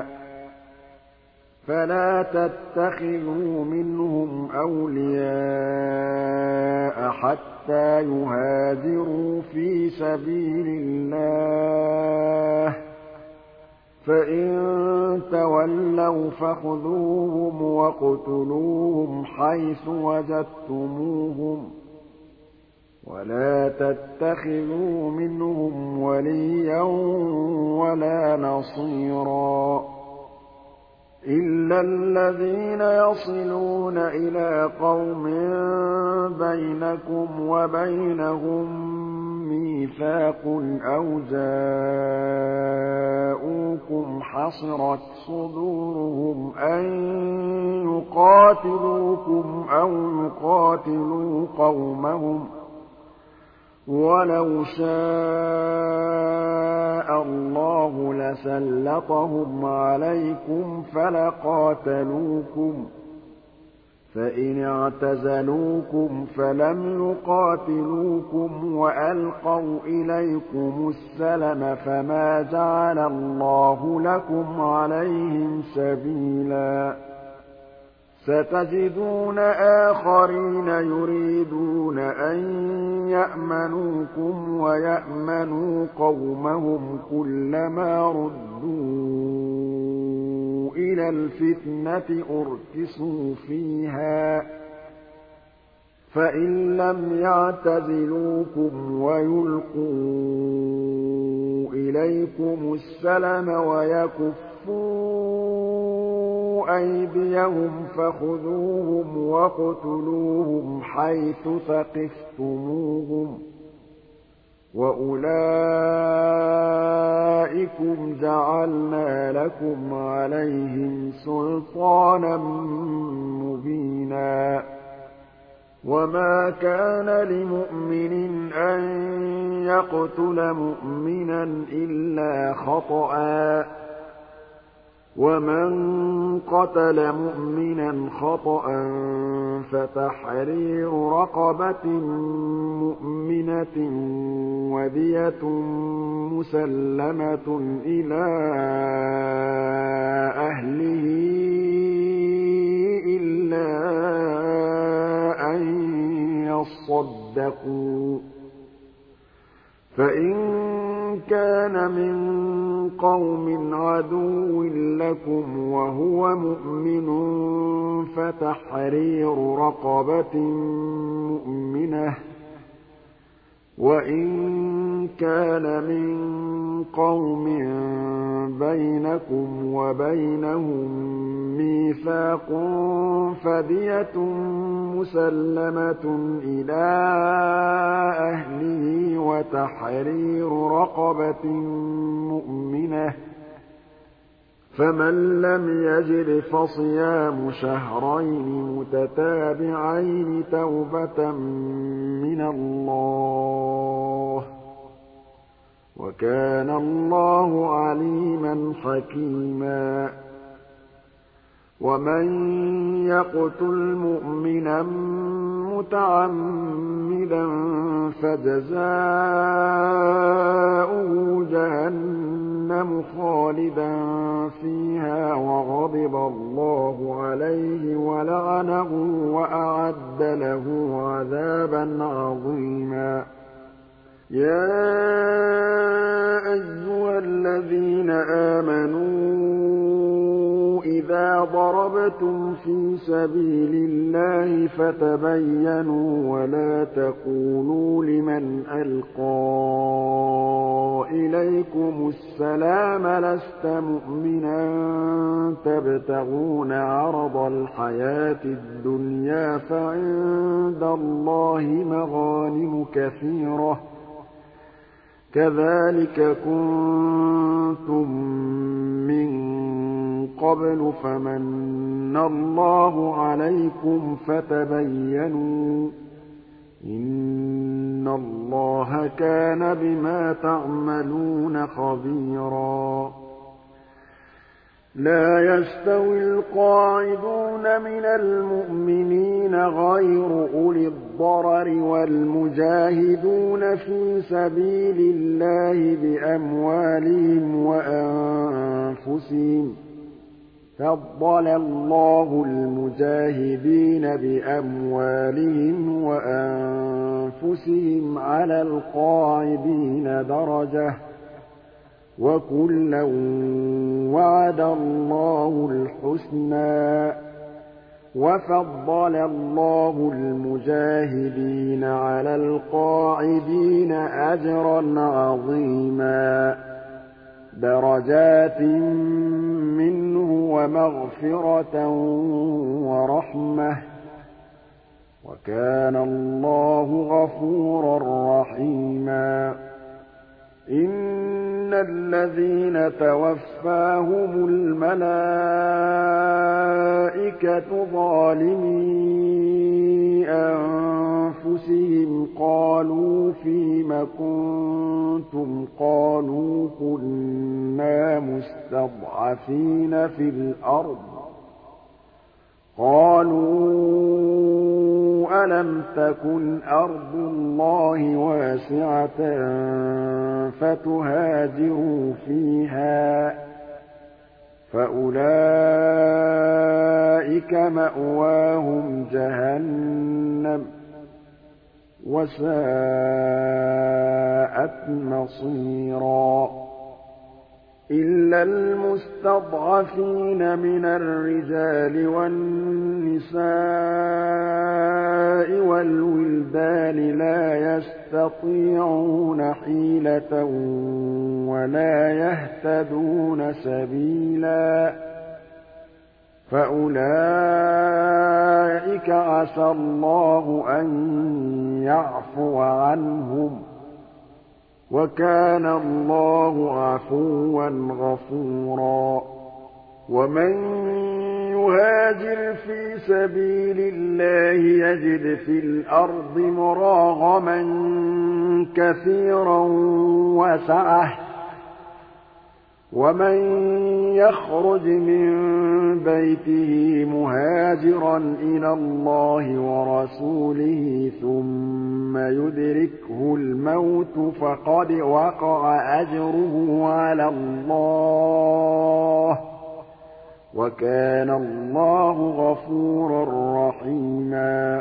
[SPEAKER 1] فَلَا تَتَّخِذُوا مِنْهُمْ أَوْلِيَاءَ حَتَّىٰ يُهَاجِرُوا فِي سَبِيلِ اللَّهِ ۚ فَإِن تَوَلَّوْا فَخُذُوهُمْ وَاقْتُلُوهُمْ حَيْثُ وَجَدتُّمُوهُمْ ۖ وَلَا تَتَّخِذُوا مِنْهُمْ وَلِيًّا وَلَا نَصِيرًا إِلَّا الَّذِينَ يَصِلُونَ إِلَىٰ قَوْمٍ بَيْنَكُمْ وَبَيْنَهُم مِّيثَاقٌ أَوْ جَاءُوكُمْ حَصِرَتْ صُدُورُهُمْ أَن يُقَاتِلُوكُمْ أَوْ يُقَاتِلُوا قَوْمَهُمْ ۚ وَلَوْ شَاءَ اللَّهُ لَسَلَّطَهُمْ عَلَيْكُمْ فَلَقَاتَلُوكُمْ ۚ فَإِنِ اعْتَزَلُوكُمْ فَلَمْ يُقَاتِلُوكُمْ وَأَلْقَوْا إِلَيْكُمُ السَّلَمَ فَمَا جَعَلَ اللَّهُ لَكُمْ عَلَيْهِمْ سَبِيلًا سَتَجِدُونَ آخَرِينَ يُرِيدُونَ أَن يَأْمَنُوكُمْ وَيَأْمَنُوا قَوْمَهُمْ كُلَّمَا رُدُّوا إِلَى الْفِتْنَةِ أُرْكِسُوا فِيهَا ۚ فَإِن لَّمْ يَعْتَزِلُوكُمْ وَيُلْقُوا إِلَيْكُمُ السَّلَمَ وَيَكُفُّوا أَيْدِيَهُمْ فَخُذُوهُمْ وَاقْتُلُوهُمْ حَيْثُ ثَقِفْتُمُوهُمْ ۚ وَأُولَٰئِكُمْ جَعَلْنَا لَكُمْ عَلَيْهِمْ سُلْطَانًا مُّبِينًا وَمَا كَانَ لِمُؤْمِنٍ أَن يَقْتُلَ مُؤْمِنًا إِلَّا خَطَأً ۚ وَمَن قَتَلَ مُؤْمِنًا خَطَأً فَتَحْرِيرُ رَقَبَةٍ مُّؤْمِنَةٍ وَدِيَةٌ مُّسَلَّمَةٌ إِلَىٰ أَهْلِهِ إِلَّا أَن يَصَّدَّقُوا ۚ فَإِن كَانَ مِن قَوْمٍ عَدُوٍّ لَّكُمْ وَهُوَ مُؤْمِنٌ فَتَحْرِيرُ رَقَبَةٍ مُّؤْمِنَةٍ ۖ وَإِن كَانَ مِن قَوْمٍ بَيْنَكُمْ وَبَيْنَهُم مِّيثَاقٌ فَدِيَةٌ مُّسَلَّمَةٌ إِلَىٰ أَهْلِهِ وَتَحْرِيرُ رَقَبَةٍ مُّؤْمِنَةٍ ۖ فَمَن لَّمْ يَجِدْ فَصِيَامُ شَهْرَيْنِ مُتَتَابِعَيْنِ تَوْبَةً مِّنَ اللَّهِ ۗ وَكَانَ اللَّهُ عَلِيمًا حَكِيمًا. وَمَن يَقْتُلْ مُؤْمِنًا مُّتَعَمِّدًا فَجَزَاؤُهُ جَهَنَّمُ خَالِدًا فِيهَا وَغَضِبَ اللَّهُ عَلَيْهِ وَلَعَنَهُ وَأَعَدَّ لَهُ عَذَابًا عَظِيمًا. يَا أَيُّهَا الَّذِينَ آمَنُوا إِذَا ضَرَبْتُمْ فِي سَبِيلِ اللَّهِ فَتَبَيَّنُوا وَلَا تَقُولُوا لِمَنْ أَلْقَىٰ إِلَيْكُمُ السَّلَامَ لَسْتَ مُؤْمِنًا تَبْتَغُونَ عَرَضَ الْحَيَاةِ الدُّنْيَا فَعِندَ اللَّهِ مَغَانِمُ كَثِيرَةٌ ۚ كَذَٰلِكَ كُنتُم مِّن قَبْلُ فَمَنَّ اللَّهُ عَلَيْكُمْ فَتَبَيَّنُوا ۚ إِنَّ اللَّهَ كَانَ بِمَا تَعْمَلُونَ خَبِيرًا. لَّا يَسْتَوِي الْقَاعِدُونَ مِنَ الْمُؤْمِنِينَ غَيْرُ أُولِي الضَّرَرِ وَالْمُجَاهِدُونَ فِي سَبِيلِ اللَّهِ بِأَمْوَالِهِمْ وَأَنفُسِهِمْ ۚ فَضَّلَ اللَّهُ الْمُجَاهِدِينَ بِأَمْوَالِهِمْ وَأَنفُسِهِمْ عَلَى الْقَاعِدِينَ دَرَجَةً ۚ وَكُلًّا وَعَدَ اللَّهُ الْحُسْنَىٰ ۚ وَفَضَّلَ اللَّهُ الْمُجَاهِدِينَ عَلَى الْقَاعِدِينَ أَجْرًا عَظِيمًا. دَرَجَاتٍ مِّنْهُ وَمَغْفِرَةً وَرَحْمَةً ۚ وَكَانَ اللَّهُ غَفُورًا رَّحِيمًا. إِنَّ الَّذِينَ تَوَفَّاهُمُ الْمَلَائِكَةُ ظَالِمِي أَنفُسِهِمْ قَالُوا فِيمَ كُنتُمْ ۖ قَالُوا كُنَّا مُسْتَضْعَفِينَ فِي الْأَرْضِ ۚ قَالُوا أَلَمْ تَكُنْ أَرْضُ اللَّهِ وَاسِعَةً فَتُهَاجِرُوا فِيهَا ۚ فَأُولَٰئِكَ مَأْوَاهُمْ جَهَنَّمُ ۖ وَسَاءَتْ مَصِيرًا. إِلَّا الْمُسْتَضْعَفِينَ مِنَ الرِّجَالِ وَالنِّسَاءِ وَالْوِلْدَانِ لَا يَسْتَطِيعُونَ حِيلَةً وَلَا يَهْتَدُونَ سَبِيلًا، فَأُولَٰئِكَ عَسَى اللَّهُ أَن يَعْفُوَ عَنْهُمْ ۚ وَكَانَ اللَّهُ عَفُوًّا غَفُورًا. وَمَن يُهَاجِرْ فِي سَبِيلِ اللَّهِ يَجِدْ فِي الْأَرْضِ مُرَاغَمًا كَثِيرًا وَسَعَةً ۚ وَمَن يَخْرُجْ مِن بَيْتِهِ مُهَاجِرًا إِلَى اللَّهِ وَرَسُولِهِ ثُمَّ يُدْرِكْهُ الْمَوْتُ فَقَدْ وَقَعَ أَجْرُهُ عَلَى اللَّهِ ۗ وَكَانَ اللَّهُ غَفُورًا رَّحِيمًا.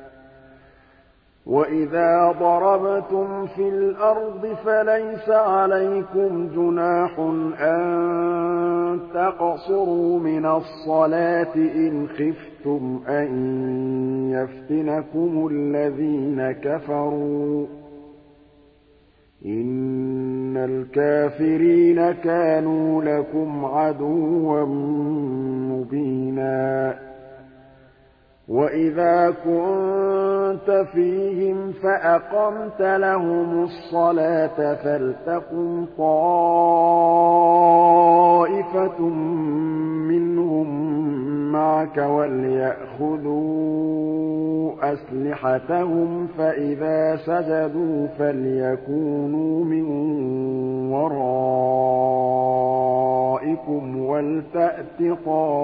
[SPEAKER 1] وَإِذَا ضَرَبْتُمْ فِي الْأَرْضِ فَلَيْسَ عَلَيْكُمْ جُنَاحٌ أَن تَقْصُرُوا مِنَ الصَّلَاةِ إِنْ خِفْتُمْ أَن يَفْتِنَكُمُ الَّذِينَ كَفَرُوا ۚ إِنَّ الْكَافِرِينَ كَانُوا لَكُمْ عَدُوًّا مُّبِينًا. وَإِذَا كُنتَ فِيهِمْ فَأَقَمْتَ لَهُمُ الصَّلَاةَ فَلْتَقُمْ طَائِفَةٌ طَائِفَةٌ مِّنْهُم مَّعَكَ وَلْيَأْخُذُوا أَسْلِحَتَهُمْ فَإِذَا سَجَدُوا فَلْيَكُونُوا مِن وَرَائِكُمْ وَلْتَأْتِ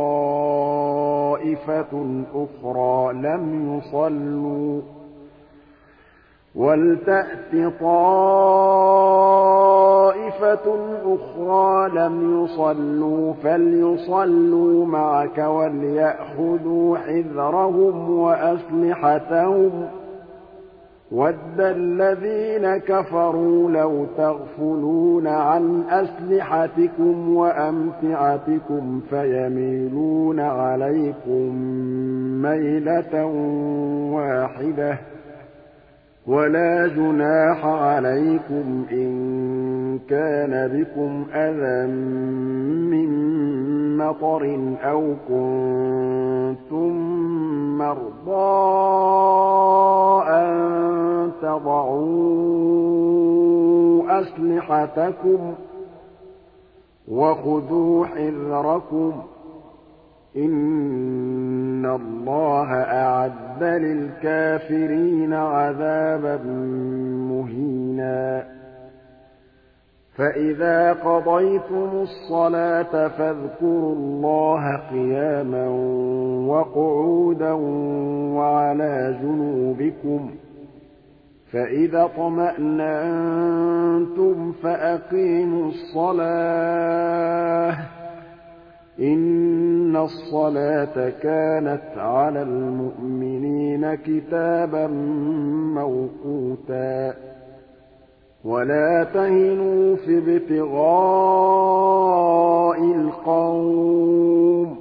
[SPEAKER 1] طَائِفَةٌ أُخْرَىٰ لَمْ يُصَلُّوا وَلْتَأْتِ طَائِفَةٌ أُخْرَىٰ لَمْ يُصَلُّوا فَلْيُصَلُّوا مَعَكَ وَلْيَأْخُذُوا حِذْرَهُمْ وَأَسْلِحَتَهُمْ ۗ وَدَّ الَّذِينَ كَفَرُوا لَوْ تَغْفُلُونَ عَنْ أَسْلِحَتِكُمْ وَأَمْتِعَتِكُمْ فَيَمِيلُونَ عَلَيْكُم مَّيْلَةً وَاحِدَةً ۚ وَلَا جُنَاحَ عَلَيْكُمْ إِن كَانَ بِكُمْ أَذًى مِّن مَّطَرٍ أَوْ كُنتُم مَّرْضَىٰ أَن تَضَعُوا أَسْلِحَتَكُمْ ۖ وَخُذُوا حِذْرَكُمْ ۗ إِنَّ اللَّهَ أَعَدَّ لِلْكَافِرِينَ عَذَابًا مُّهِينًا فَإِذَا قَضَيْتُمُ الصَّلَاةَ فَاذْكُرُوا اللَّهَ قِيَامًا وَقُعُودًا وَعَلَىٰ جُنُوبِكُمْ ۚ فَإِذَا اطْمَأْنَنتُمْ فَأَقِيمُوا الصَّلَاةَ ۚ إِنَّ الصَّلَاةَ كَانَتْ عَلَى الْمُؤْمِنِينَ كِتَابًا مَّوْقُوتًا وَلَا تَهِنُوا فِي ابْتِغَاءِ الْقَوْمِ ۖ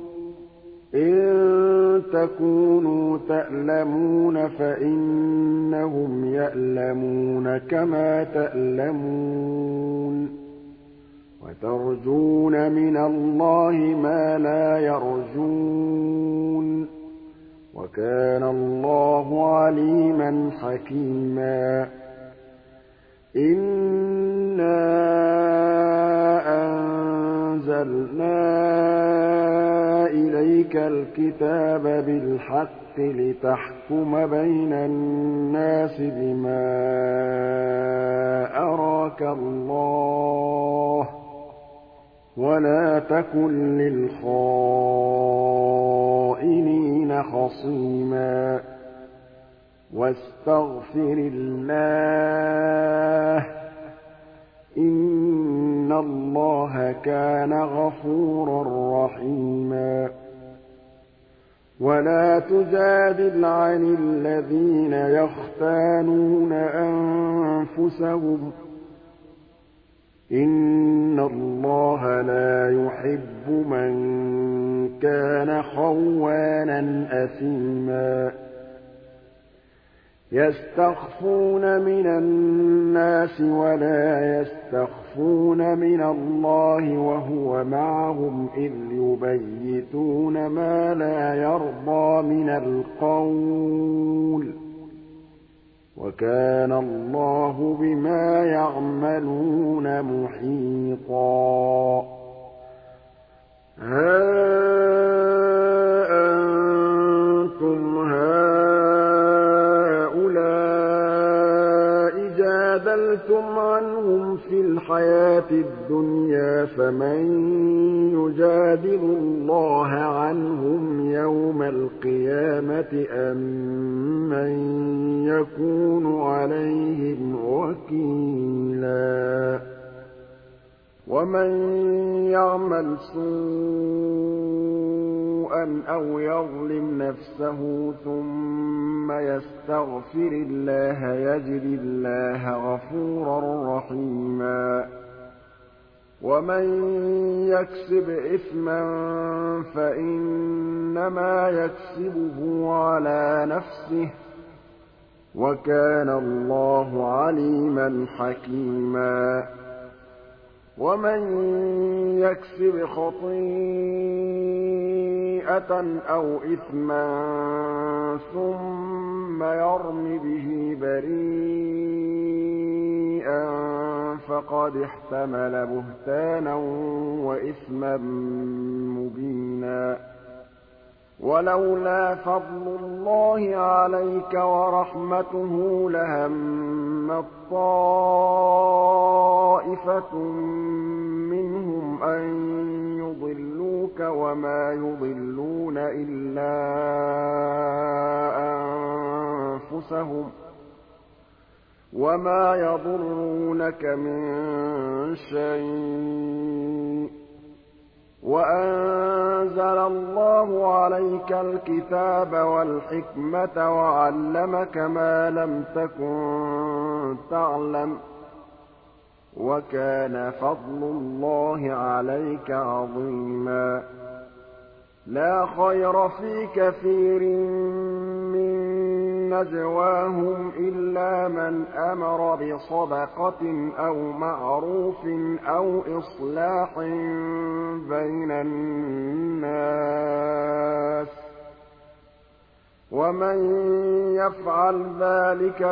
[SPEAKER 1] إِن تَكُونُوا تَأْلَمُونَ فَإِنَّهُمْ يَأْلَمُونَ كَمَا تَأْلَمُونَ وَتَرْجُونَ مِنَ اللَّهِ مَا لَا يَرْجُونَ ۗ وَكَانَ اللَّهُ عَلِيمًا حَكِيمًا إِنَّا أَنزَلْنَا إِلَيْكَ الْكِتَابَ بِالْحَقِّ لِتَحْكُمَ بَيْنَ النَّاسِ بِمَا أَرَاكَ اللَّهُ ۚ وَلَا تَكُن لِّلْخَائِنِينَ خَصِيمًا وَاسْتَغْفِرِ اللَّهَ ۖ إِنَّ اللَّهَ كَانَ غَفُورًا رَّحِيمًا وَلَا تُجَادِلْ عَنِ الَّذِينَ يَخْتَانُونَ أَنفُسَهُمْ ۚ إِنَّ اللَّهَ لَا يُحِبُّ مَن كَانَ خَوَّانًا أَثِيمًا يَسْتَخْفُونَ مِنَ النَّاسِ وَلَا يَسْتَخْفُونَ مِنَ اللَّهِ وَهُوَ مَعَهُمْ إِذْ يُبَيِّتُونَ مَا لَا يَرْضَىٰ مِنَ الْقَوْلِ ۚ وَكَانَ اللَّهُ بِمَا يَعْمَلُونَ مُحِيطًا هَا أَنتُمْ هَٰؤُلَاءِ جَادَلْتُمْ عَنْهُمْ فِي الْحَيَاةِ الدُّنْيَا فَمَن يُجَادِلُ اللَّهَ عَنْهُمْ يَوْمَ الْقِيَامَةِ أَم مَّن يَكُونُ عَلَيْهِمْ وَكِيلًا وَمَن يَعْمَلْ سُوءًا أَوْ يَظْلِمْ نَفْسَهُ ثُمَّ يَسْتَغْفِرِ اللَّهَ يَجِدِ اللَّهَ غَفُورًا رَّحِيمًا وَمَن يَكْسِبْ إِثْمًا فَإِنَّمَا يَكْسِبُهُ عَلَىٰ نَفْسِهِ ۚ وَكَانَ اللَّهُ عَلِيمًا حَكِيمًا وَمَن يَكْسِبْ خَطِيئَةً أَوْ إِثْمًا ثُمَّ يَرْمِ بِهِ بَرِيئًا فقد احتمل بهتانا وإثما مبينا ولولا فضل الله عليك ورحمته لهمت طائفة منهم أن يضلوك وما يضلون إلا أنفسهم وما يضرونك من شيء وأنزل الله عليك الكتاب والحكمة وعلمك ما لم تكن تعلم وكان فضل الله عليك عظيما لا خير في كثير من نجواهم إلا من أمر بصدقة أو معروف أو إصلاح بين الناس ومن يفعل ذلك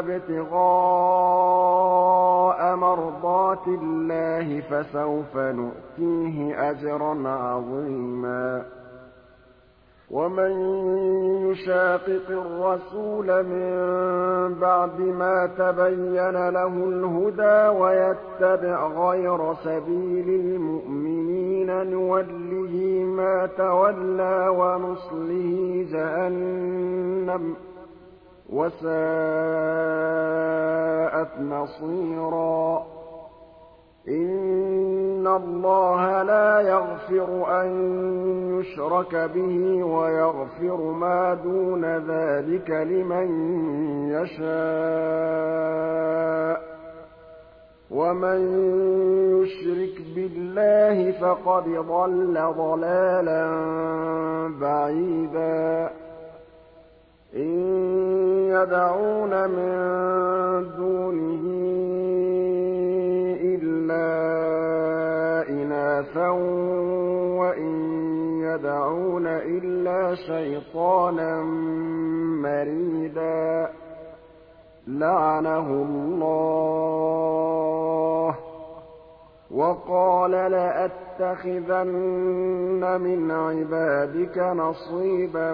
[SPEAKER 1] ابتغاء مرضات الله فسوف نؤتيه أجرا عظيما ومن يشاقق الرسول من بعد ما تبين له الهدى ويتبع غير سبيل المؤمنين نوله ما تولى ونصله جهنم وساءت مصيرا إن الله لا يغفر أن يشرك به ويغفر ما دون ذلك لمن يشاء ومن يشرك بالله فقد ضل ضلالا بعيدا إن يدعون من دونه إناثا وإن يدعون إلا شيطانا مريدا لعنه الله وقال لأتخذن من عبادك نصيبا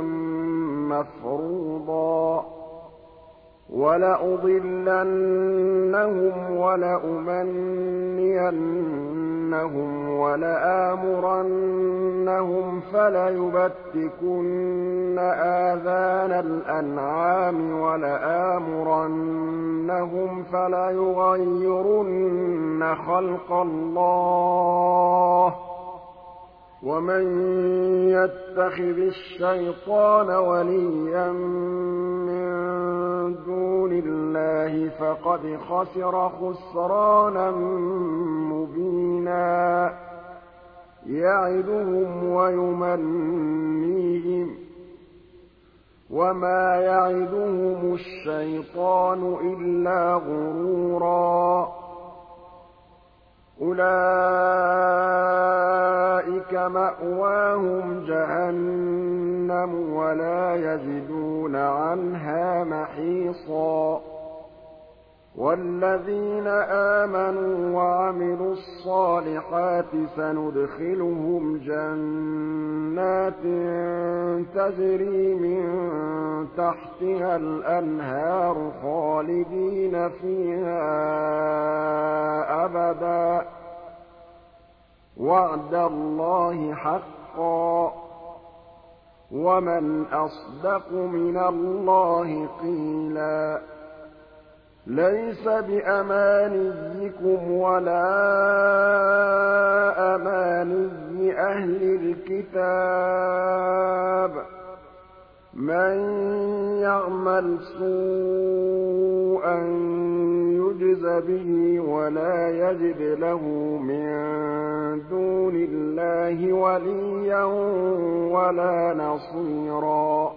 [SPEAKER 1] مفروضا ولأضلنهم ولأمنينهم ولآمرنهم فليبتكن آذان الأنعام ولآمرنهم فليغيرن خلق الله ومن يتخذ الشيطان وليا من دون الله فقد خسر خسرانا مبينا يعدهم ويمنيهم وما يعدهم الشيطان إلا غرورا أولئك مأواهم جهنم ولا يجدون عنها محيصا والذين آمنوا وعملوا الصالحات سندخلهم جنات تجري من تحتها الأنهار خالدين فيها أبدا وعد الله حقا ومن أصدق من الله قيلا ليس بأمانيكم ولا أماني أهل الكتاب من يعمل سوءا يجز به ولا يجد له من دون الله وليا ولا نصيرا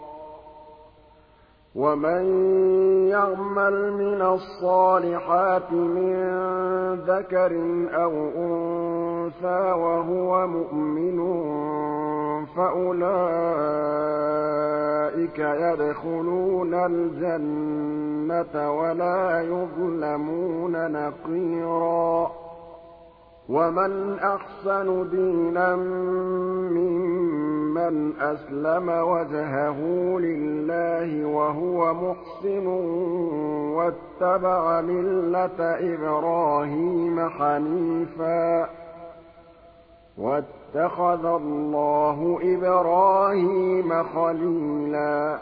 [SPEAKER 1] ومن يعمل من الصالحات من ذكر أو أنثى وهو مؤمن فأولئك يدخلون الجنة ولا يظلمون نقيرا وَمَنْ أَحْسَنُ دِينًا مِّمَّنْ أَسْلَمَ وَجْهَهُ لِلَّهِ وَهُوَ مُحْسِنٌ وَاتَّبَعَ مِلَّةَ إِبْرَاهِيمَ حَنِيفًا وَاتَّخَذَ اللَّهُ إِبْرَاهِيمَ خَلِيلًا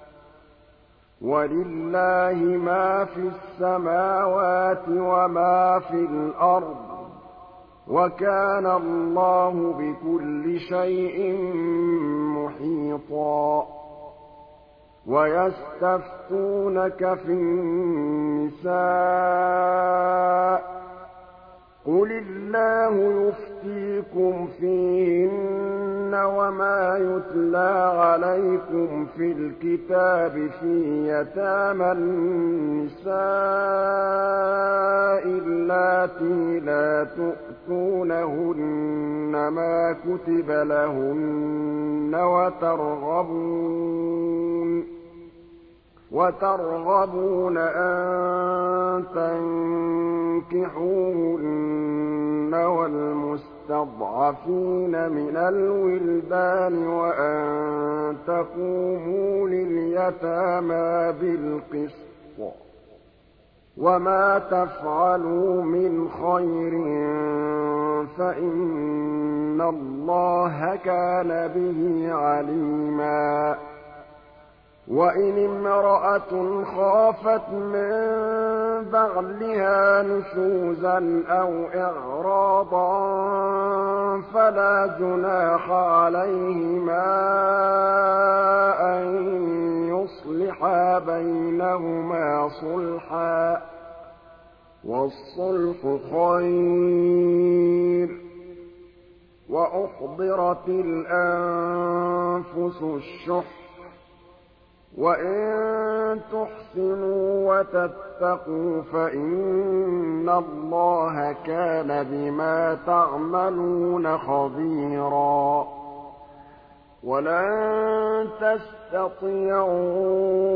[SPEAKER 1] وَلِلَّهِ مَا فِي السَّمَاوَاتِ وَمَا فِي الْأَرْضِ وَكَانَ اللَّهُ بِكُلِّ شَيْءٍ مُحِيطًا وَيَسْتَفْتُونَكَ فِي النِّسَاءِ قُلِ اللَّهُ يُفْتِيكُمْ فِيهِنَّ وَمَا يُتْلَىٰ عَلَيْكُمْ فِي الْكِتَابِ فِي يَتَامَى النِّسَاءِ اللَّاتِي لَا تُؤْتُونَهُنَّ مَا كُتِبَ لَهُنَّ وَتَرْغَبُونَ وَتَرْغَبُونَ أَن تَنكِحُوهُنَّ وَالْمُسْتَضْعَفِينَ مِنَ الْوِلْدَانِ وَأَن تَقُومُوا لِلْيَتَامَىٰ بِالْقِسْطِ ۚ وَمَا تَفْعَلُوا مِنْ خَيْرٍ فَإِنَّ اللَّهَ كَانَ بِهِ عَلِيمًا وَإِنِ امْرَأَةٌ خَافَتْ مِن بَعْلِهَا نُشُوزًا أَوْ إِعْرَاضًا فَلَا جُنَاحَ عَلَيْهِمَا أَن يُصْلِحَا بَيْنَهُمَا صُلْحًا ۚ وَالصُّلْحُ خَيْرٌ ۗ وَأُحْضِرَتِ الْأَنفُسُ الشُّحَّ ۚ وَإِن تُحْسِنُوا وَتَتَّقُوا فَإِنَّ اللَّهَ كَانَ بِمَا تَعْمَلُونَ خَبِيرًا وَلَن تَسْتَطِيعُوا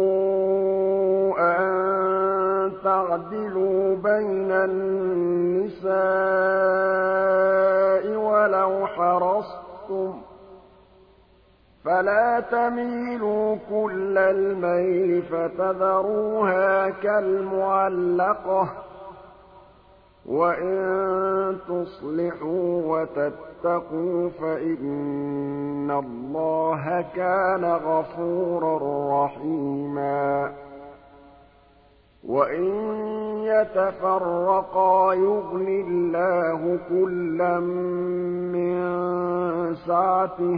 [SPEAKER 1] أَن تَعْدِلُوا بَيْنَ النِّسَاءِ وَلَوْ حَرَصْتُمْ ۖ فَلَا تَمِيلُوا كُلَّ الْمَيْلِ فَتَذَرُوهَا كَالْمُعَلَّقَةِ ۚ وَإِن تُصْلِحُوا وَتَتَّقُوا فَإِنَّ اللَّهَ كَانَ غَفُورًا رَّحِيمًا وَإِن يَتَفَرَّقَا يُغْنِ اللَّهُ كُلًّا مِّن سَعَتِهِ ۚ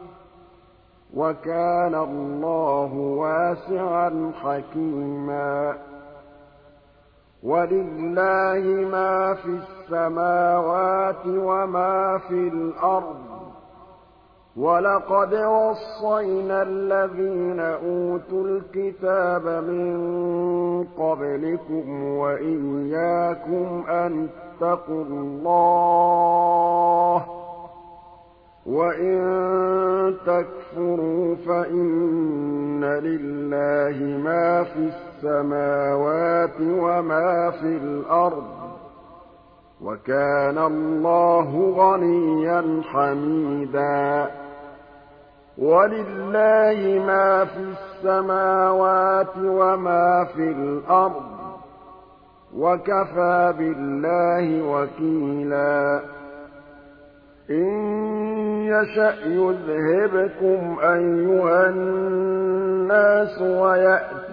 [SPEAKER 1] وَكَانَ اللَّهُ وَاسِعًا حَكِيمًا وَلِلَّهِ مَا فِي السَّمَاوَاتِ وَمَا فِي الْأَرْضِ ۗ وَلَقَدْ وَصَّيْنَا الَّذِينَ أُوتُوا الْكِتَابَ مِن قَبْلِكُمْ وَإِيَّاكُمْ أَنِ اتَّقُوا اللَّهَ ۚ وَإِن تَكْفُرُوا فَإِنَّ لِلَّهِ مَا فِي السَّمَاوَاتِ وَمَا فِي الْأَرْضِ ۚ وَكَانَ اللَّهُ غَنِيًّا حَمِيدًا وَلِلَّهِ مَا فِي السَّمَاوَاتِ وَمَا فِي الْأَرْضِ ۚ وَكَفَىٰ بِاللَّهِ وَكِيلًا إِن يَشَأْ يُذْهِبْكُمْ أَيُّهَا النَّاسُ وَيَأْتِ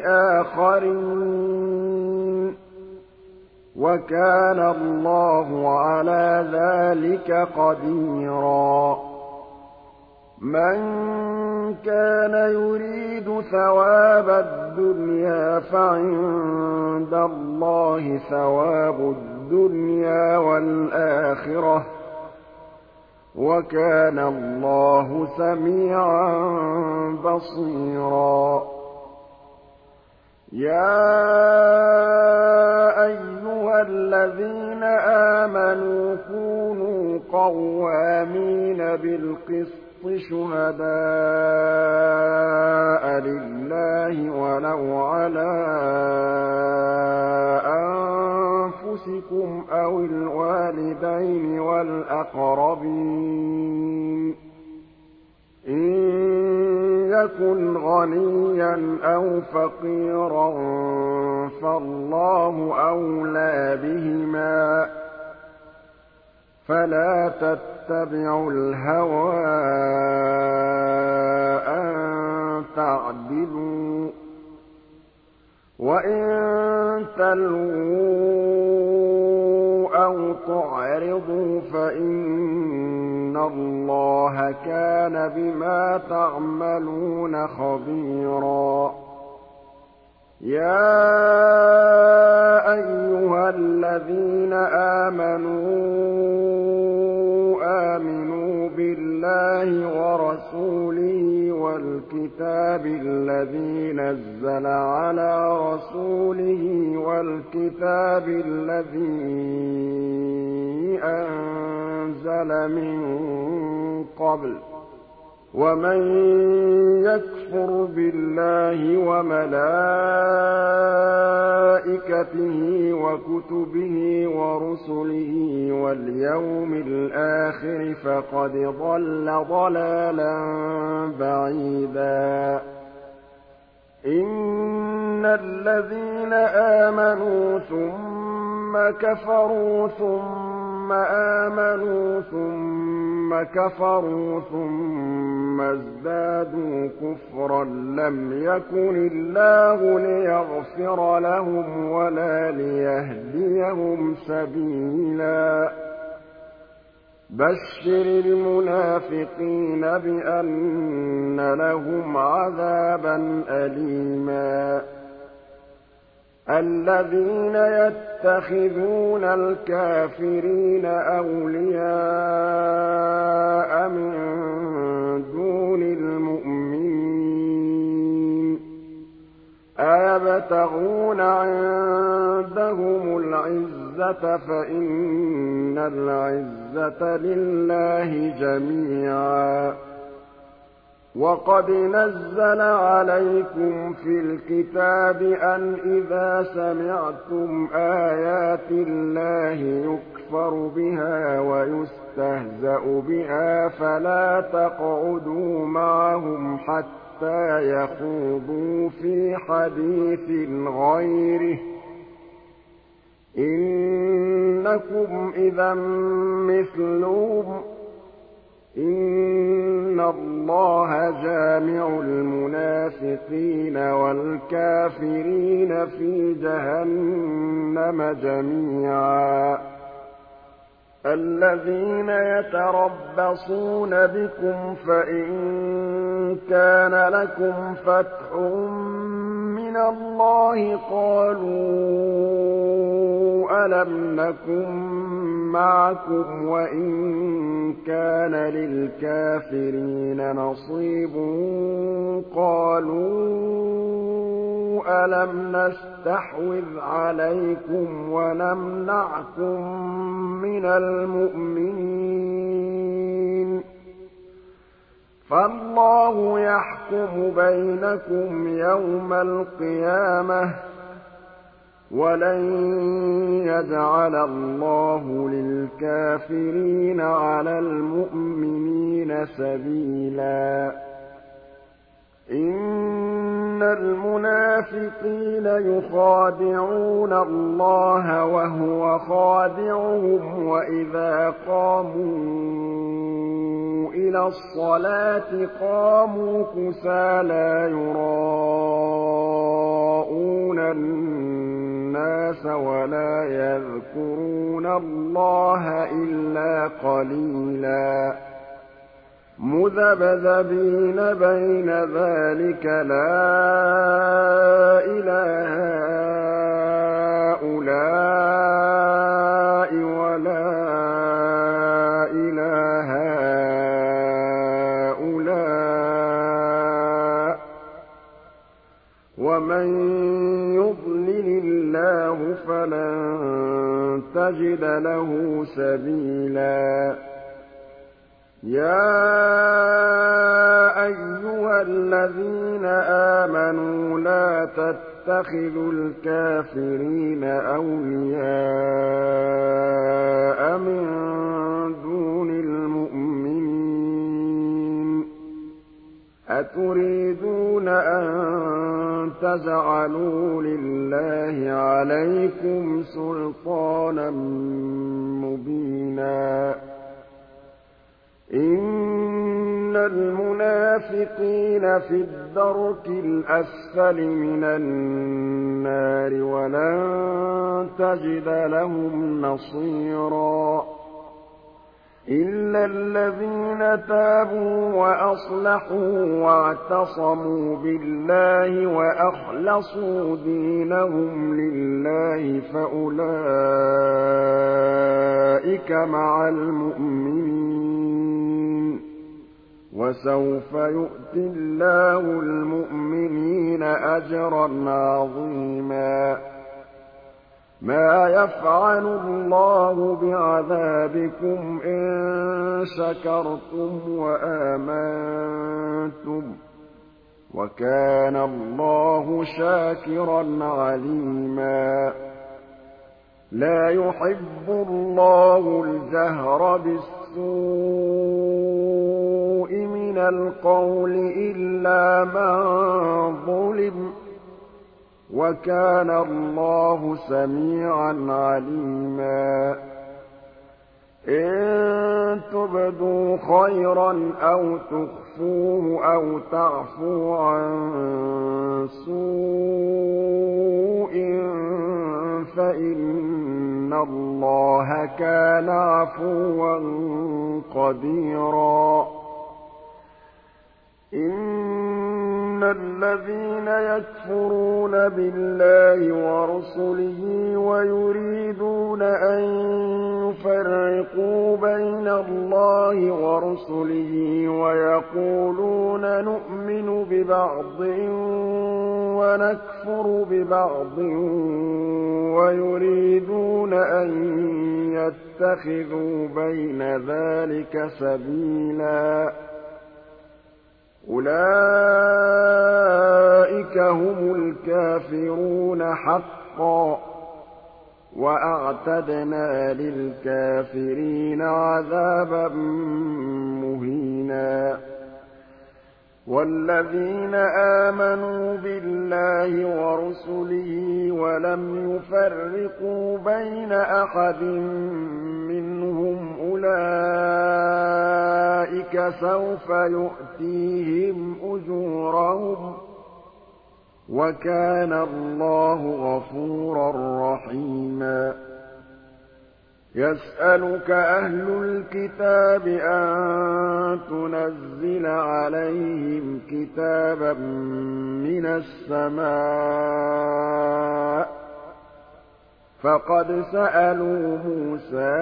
[SPEAKER 1] بِآخَرِينَ ۚ وَكَانَ اللَّهُ عَلَىٰ ذَٰلِكَ قَدِيرًا مَّن كَانَ يُرِيدُ ثَوَابَ الدُّنْيَا فَعِندَ اللَّهِ ثَوَابُ الدُّنْيَا وَالْآخِرَةِ ۚ وَكَانَ اللَّهُ سَمِيعًا بَصِيرًا يَا أَيُّهَا الَّذِينَ آمَنُوا كُونُوا قَوَّامِينَ بِالْقِسْطِ شُهَدَاءَ لِلَّهِ وَلَوْ عَلَىٰ أَنفُسِكُمْ أَوِ الْوَالِدَيْنِ يكن غنيا أو فقيرا فالله أولى بهما فلا تتبعوا الهوى أن تعدلوا وإن تلووا أو تعرضوا فإن الله كان بما تعملون خبيرا يا أيها الذين آمنوا آمنوا بالله ورسوله والكتاب الذي نزل على رسوله والكتاب الذي أنزل من قبل ومن يكفر بالله وملائكته وكتبه ورسله واليوم الآخر فقد ضل ضلالا بعيدا إن الذين آمنوا ثم كفروا ثم آمنوا ثم كفروا ثم ازدادوا كفرا لم يكن الله ليغفر لهم ولا ليهديهم سبيلا بشر المنافقين بأن لهم عذابا أليما الذين يتخذون الكافرين أولياء من دون المؤمنين أيبتغون عندهم العزة فإن العزة لله جميعا وقد نزل عليكم في الكتاب أن إذا سمعتم آيات الله يكفر بها ويستهزأ بها فلا تقعدوا معهم حتى يخوضوا في حديث غيره إنكم إذا مثلهم إن الله جامع المنافقين والكافرين في جهنم جميعا الذين يتربصون بكم فإن كان لكم فتح من الله قالوا ألم نكن معكم وإن كان للكافرين نصيب قالوا ألم نستحوذ عليكم ونمنعكم من المؤمنين فالله يحكم بينكم يوم القيامة ولن يجعل الله للكافرين على المؤمنين سبيلا إن المنافقين يخادعون الله وهو خادعهم وإذا قاموا إلى الصلاة قاموا كسالى يراءون الناس ولا يذكرون الله إلا قليلا مذبذبين بين ذلك لا إله هؤلاء ولا إله هؤلاء ومن يضلل الله فلن تجد له سبيلا يا أيها الذين آمنوا لا تتخذوا الكافرين أولياء من دون المؤمنين أَتُرِيدُونَ أَن تَجْعَلُوا لِلَّهِ عَلَيْكُمْ سُلْطَانًا مُّبِينًا إِنَّ الْمُنَافِقِينَ فِي الدَّرْكِ الْأَسْفَلِ مِنَ النَّارِ وَلَن تَجِدَ لَهُمْ نَصِيرًا إِلَّا الَّذِينَ تَابُوا وَأَصْلَحُوا وَاعْتَصَمُوا بِاللَّهِ وَأَخْلَصُوا دِينَهُمْ لِلَّهِ فَأُولَٰئِكَ مَعَ الْمُؤْمِنِينَ ۖ وَسَوْفَ يُؤْتِ اللَّهُ الْمُؤْمِنِينَ أَجْرًا عَظِيمًا مَا يَفْعَلُ اللَّهُ بِعَذَابِكُمْ إِن شَكَرْتُمْ وَآمَنتُمْ ۚ وَكَانَ اللَّهُ شَاكِرًا عَلِيمًا لَا يُحِبُّ اللَّهُ الْجَهْرَ بِالسُّوءِ مِنَ الْقَوْلِ إِلَّا مَن ظُلِمَ ۚ وَكَانَ اللَّهُ سَمِيعًا عَلِيمًا إِن تُبْدُوا خَيْرًا أَوْ تُخْفُوهُ أَوْ تَعْفُوا عَن سُوءٍ فَإِنَّ اللَّهَ كَانَ عَفُوًّا قَدِيرًا إِنَّ الَّذِينَ يَكْفُرُونَ بِاللَّهِ وَرُسُلِهِ وَيُرِيدُونَ أَن يُفَرِّقُوا بَيْنَ اللَّهِ وَرُسُلِهِ وَيَقُولُونَ نُؤْمِنُ بِبَعْضٍ وَنَكْفُرُ بِبَعْضٍ وَيُرِيدُونَ أَن يَتَّخِذُوا بَيْنَ ذَٰلِكَ سَبِيلًا أُولَٰئِكَ هُمُ الْكَافِرُونَ حَقًّا ۚ وَأَعْتَدْنَا لِلْكَافِرِينَ عَذَابًا مُّهِينًا وَالَّذِينَ آمَنُوا بِاللَّهِ وَرُسُلِهِ وَلَمْ يُفَرِّقُوا بَيْنَ أَحَدٍ مِّنْهُمْ أُولَٰئِكَ سَوْفَ يُؤْتِيهِمْ أُجُورَهُمْ ۗ وَكَانَ اللَّهُ غَفُورًا رَّحِيمًا يَسْأَلُكَ أَهْلُ الْكِتَابِ أَن تُنَزِّلَ عَلَيْهِمْ كِتَابًا مِّنَ السَّمَاءِ ۚ فَقَدْ سَأَلُوا مُوسَىٰ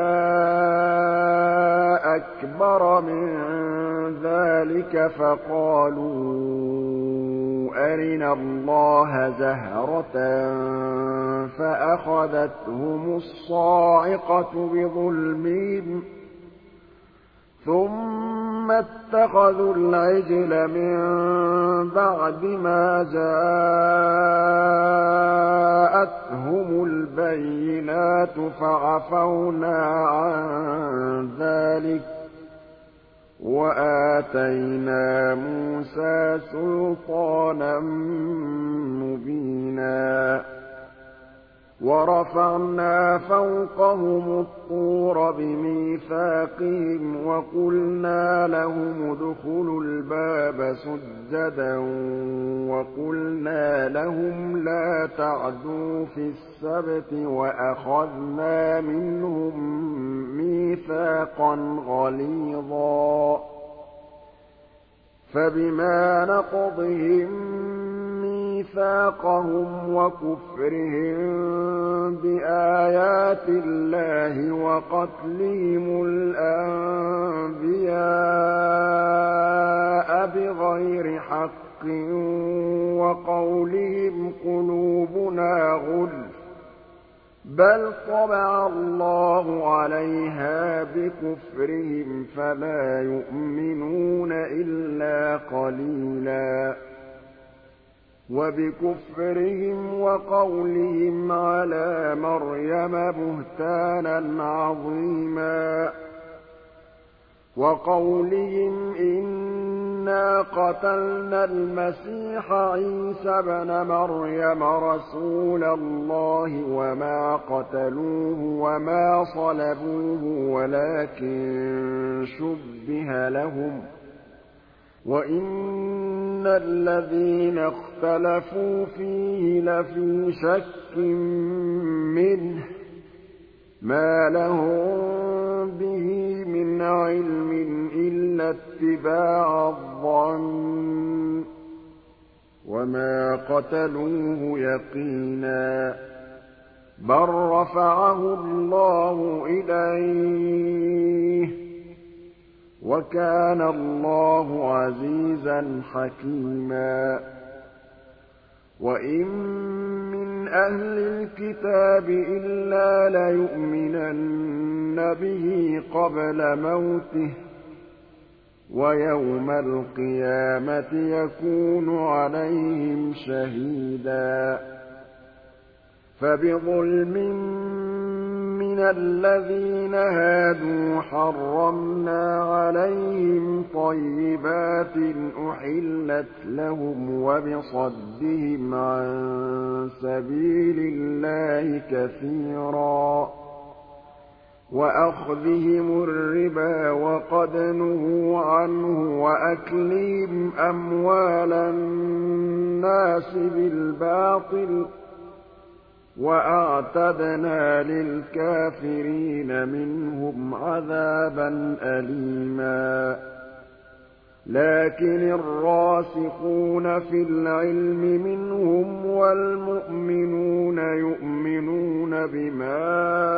[SPEAKER 1] أَكْبَرَ مِن ذَٰلِكَ فَقَالُوا أَرِنَا اللَّهَ جَهْرَةً فَأَخَذَتْهُمُ الصَّاعِقَةُ بِظُلْمِهِمْ ثُمَّ اتَّخَذُوا الْعِجْلَ مِن بَعْدِ مَا جَاءَتْهُمُ الْبَيِّنَاتُ فَعَفَوْنَا عَن ذَٰلِكَ ۚ وَآتَيْنَا مُوسَىٰ سُلْطَانًا مُّبِينًا وَرَفَعْنَا فَوْقَهُمُ الطُّورَ بِمِيثَاقِهِمْ وَقُلْنَا لَهُمُ ادْخُلُوا الْبَابَ سُجَّدًا وَقُلْنَا لَهُمْ لَا تَعْدُوا فِي السَّبْتِ وَأَخَذْنَا مِنْهُم مِّيثَاقًا غَلِيظًا فَبِمَا نَقْضِهِم مِّيثَاقَهُمْ وَكُفْرِهِم بِآيَاتِ اللَّهِ وَقَتْلِهِمُ الْأَنبِيَاءَ بِغَيْرِ حَقٍّ وَقَوْلِهِمْ قُلُوبُنَا غُلْفٌ ۚ بَلْ طَبَعَ اللَّهُ عَلَيْهَا بِكُفْرِهِمْ فَلَا يُؤْمِنُونَ إِلَّا قَلِيلًا وَبِكُفْرِهِمْ وَقَوْلِهِمْ عَلَىٰ مَرْيَمَ بُهْتَانًا عَظِيمًا وَقَوْلِهِمْ إِنَّ إِنَّا قَتَلْنَا الْمَسِيحَ عِيسَى ابْنَ مَرْيَمَ رَسُولَ اللَّهِ وَمَا قَتَلُوهُ وَمَا صَلَبُوهُ وَلَٰكِن شُبِّهَ لَهُمْ ۚ وَإِنَّ الَّذِينَ اخْتَلَفُوا فِيهِ لَفِي شَكٍّ مِّنْهُ ۚ مَا لَهُم بِهِ مِنْ عِلْمٍ إِلَّا اتِّبَاعَ الظَّنِّ ۚ وَمَا قَتَلُوهُ يَقِينًا ۚ بَل رَّفَعَهُ اللَّهُ إِلَيْهِ ۚ وَكَانَ اللَّهُ عَزِيزًا حَكِيمًا. وَإِن مِّنْ أَهْلِ الْكِتَابِ إِلَّا لَيُؤْمِنَنَّ بِهِ قَبْلَ مَوْتِهِ ۖ وَيَوْمَ الْقِيَامَةِ يَكُونُ عَلَيْهِمْ شَهِيدًا. فَبِظُلْمٍ مِّنَ الَّذِينَ هَادُوا حَرَّمْنَا عَلَيْهِمْ طَيِّبَاتٍ أُحِلَّتْ لَهُمْ وَبِصَدِّهِمْ عَن سَبِيلِ اللَّهِ كَثِيرًا وَأَخْذِهِمُ الرِّبَا وَقَدْ نُهُوا عَنْهُ وَأَكْلِهِمْ أَمْوَالَ النَّاسِ بِالْبَاطِلِ ۚ وَأَعْتَدْنَا لِلْكَافِرِينَ مِنْهُمْ عَذَابًا أَلِيمًا. لَّكِنِ الرَّاسِخُونَ فِي الْعِلْمِ مِنْهُمْ وَالْمُؤْمِنُونَ يُؤْمِنُونَ بِمَا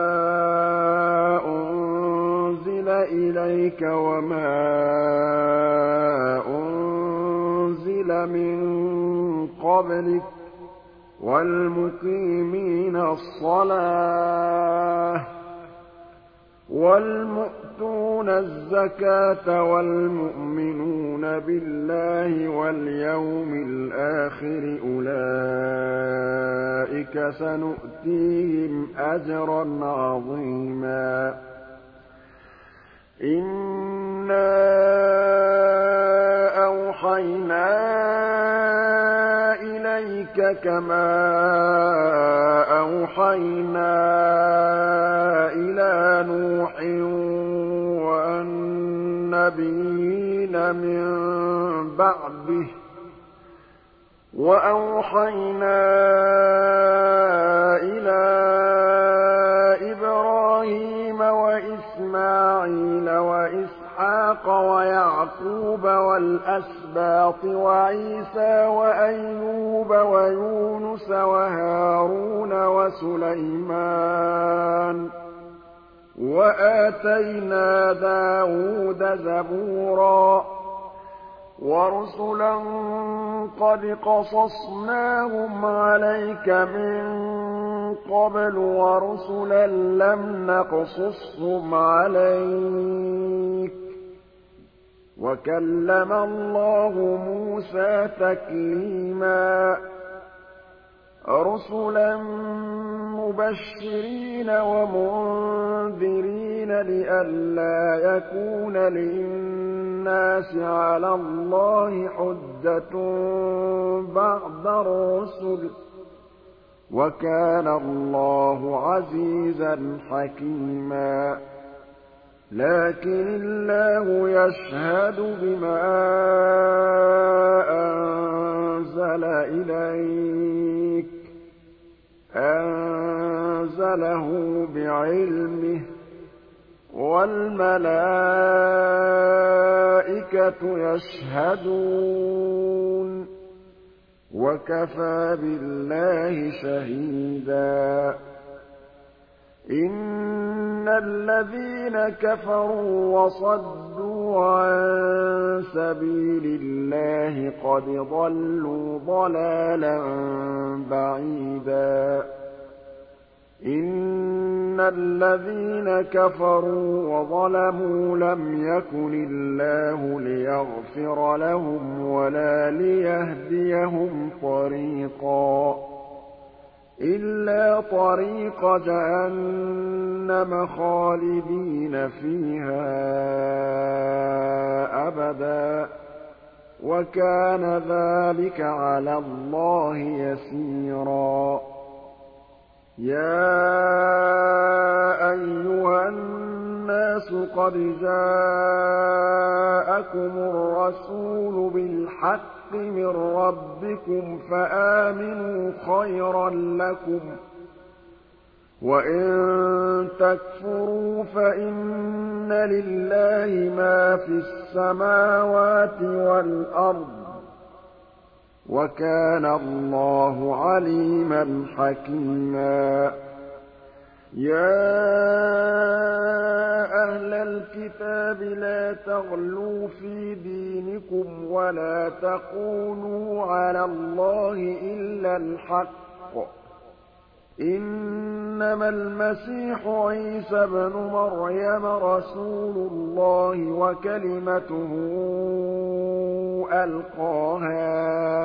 [SPEAKER 1] أُنزِلَ إِلَيْكَ وَمَا أُنزِلَ مِن قَبْلِكَ وَالْمُقِيمِينَ الصَّلَاةَ وَالْمُؤْتُونَ الزَّكَاةَ وَالْمُؤْمِنُونَ بِاللَّهِ وَالْيَوْمِ الْآخِرِ أُولَٰئِكَ سَنُؤْتِيهِمْ أَجْرًا عَظِيمًا. إِنَّا أَوْحَيْنَا إِلَيْكَ كَمَا أَوْحَيْنَا إِلَىٰ نُوحٍ وَالنَّبِيِّينَ مِن بَعْدِهِ ۚ وَأَوْحَيْنَا إِلَىٰ إِبْرَاهِيمَ وَإِسْمَاعِيلَ وَإِسْحَاقَ وَيَعْقُوبَ وَالْأَسْبَاطِ وَعِيسَىٰ وَأَيُّوبَ وَيُونُسَ وَهَارُونَ وَسُلَيْمَانَ ۚ وَآتَيْنَا دَاوُودَ زَبُورًا. وَرُسُلًا قَدْ قَصَصْنَاهُمْ عَلَيْكَ مِن قَبْلُ وَرُسُلًا لَّمْ نَقْصُصْهُمْ عَلَيْكَ ۚ وَكَلَّمَ اللَّهُ مُوسَىٰ تَكْلِيمًا. رُسُلًا مُّبَشِّرِينَ وَمُنذِرِينَ لِئَلَّا يَكُونَ لِلنَّاسِ عَلَى اللَّهِ حُجَّةٌ بَعْدَ الرُّسُلِ ۚ وَكَانَ اللَّهُ عَزِيزًا حَكِيمًا. لَّكِنِ اللَّهُ يَشْهَدُ بِمَا أَنزَلَ إِلَيْكَ ۖ أَنزَلَهُ بِعِلْمِهِ ۖ وَالْمَلَائِكَةُ يَشْهَدُونَ ۚ وَكَفَىٰ بِاللَّهِ شَهِيدًا. إِنَّ الَّذِينَ كَفَرُوا وَصَدُّوا عَن سَبِيلِ اللَّهِ قَدْ ضَلُّوا ضَلَالًا بَعِيدًا. إِنَّ الَّذِينَ كَفَرُوا وَظَلَمُوا لَمْ يَكُنِ اللَّهُ لِيَغْفِرَ لَهُمْ وَلَا لِيَهْدِيَهُمْ طَرِيقًا إِلَّا طَرِيقَ جَهَنَّمَ خَالِدِينَ فِيهَا أَبَدًا ۚ وَكَانَ ذَٰلِكَ عَلَى اللَّهِ يَسِيرًا يَا أَيُّهَا النَّاسُ قَدْ جَاءَكُمُ الرَّسُولُ بِالْحَقِّ مِن رَّبِّكُمْ فَآمِنُوا خَيْرًا لَّكُمْ ۚ وَإِن تَكْفُرُوا فَإِنَّ لِلَّهِ مَا فِي السَّمَاوَاتِ وَالْأَرْضِ ۚ وَكَانَ اللَّهُ عَلِيمًا حَكِيمًا يَا أَهْلَ الْكِتَابِ لَا تَغْلُوا فِي دِينِكُمْ وَلَا تَقُولُوا عَلَى اللَّهِ إِلَّا الْحَقَّ ۚ إِنَّمَا الْمَسِيحُ عِيسَى ابْنُ مَرْيَمَ رَسُولُ اللَّهِ وَكَلِمَتُهُ أَلْقَاهَا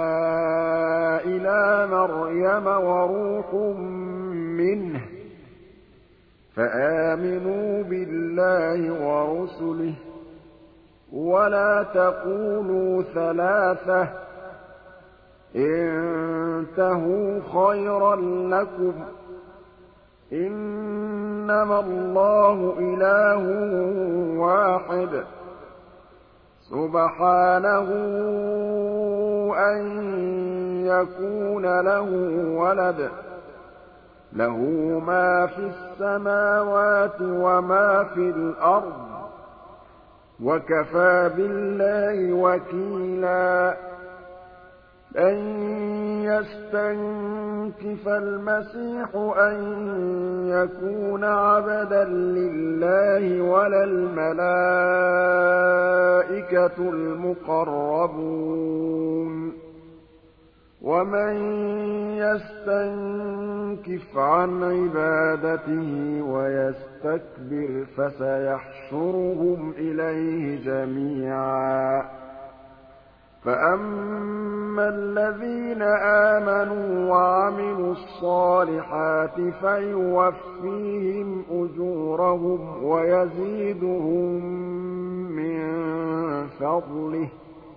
[SPEAKER 1] إِلَىٰ مَرْيَمَ وَرُوحٌ مِّنْهُ ۖ فَآمِنُوا بِاللَّهِ وَرُسُلِهِ ۖ وَلَا تَقُولُوا ثَلَاثَةٌ ۚ انتهوا خيرا لكم، إنما الله إله واحد سبحانه أن يكون له ولد، له ما في السماوات وما في الأرض، وكفى بالله وكيلا لن يستنكف المسيح أن يكون عبدا لله ولا الملائكة المقربون، ومن يستنكف عن عبادته ويستكبر فسيحشرهم إليه جميعا فَأَمَّا الَّذِينَ آمَنُوا وَعَمِلُوا الصَّالِحَاتِ فَيُوَفِّيهِمْ أُجُورَهُمْ وَيَزِيدُهُم مِّن فَضْلِهِ ۖ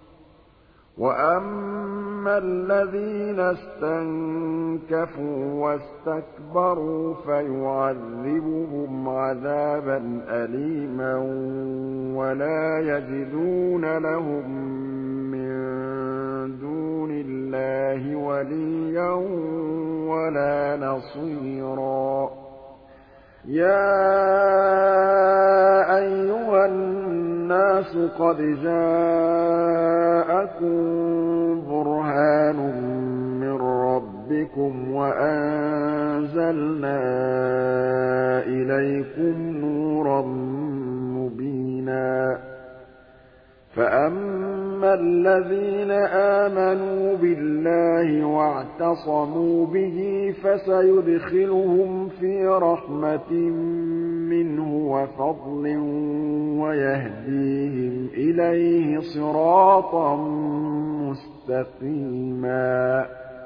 [SPEAKER 1] وَأَمَّا الَّذِينَ اسْتَنكَفُوا وَاسْتَكْبَرُوا فَيُعَذِّبُهُمْ عَذَابًا أَلِيمًا وَلَا يَجِدُونَ لَهُم مِّن دُونِ اللَّهِ وَلِيًّا وَلَا نَصِيرًا يَا أَيُّهَا النَّاسُ قَدْ جَاءَكُم بُرْهَانٌ مِّن رَّبِّكُمْ وَأَنزَلْنَا إِلَيْكُمْ نُورًا مُّبِينًا فَأَمَّا الَّذِينَ آمَنُوا بِاللَّهِ وَاعْتَصَمُوا بِهِ فَسَيُدْخِلُهُمْ فِي رَحْمَةٍ مِّنْهُ وَفَضْلٍ وَيَهْدِيهِمْ إِلَيْهِ صِرَاطًا مُّسْتَقِيمًا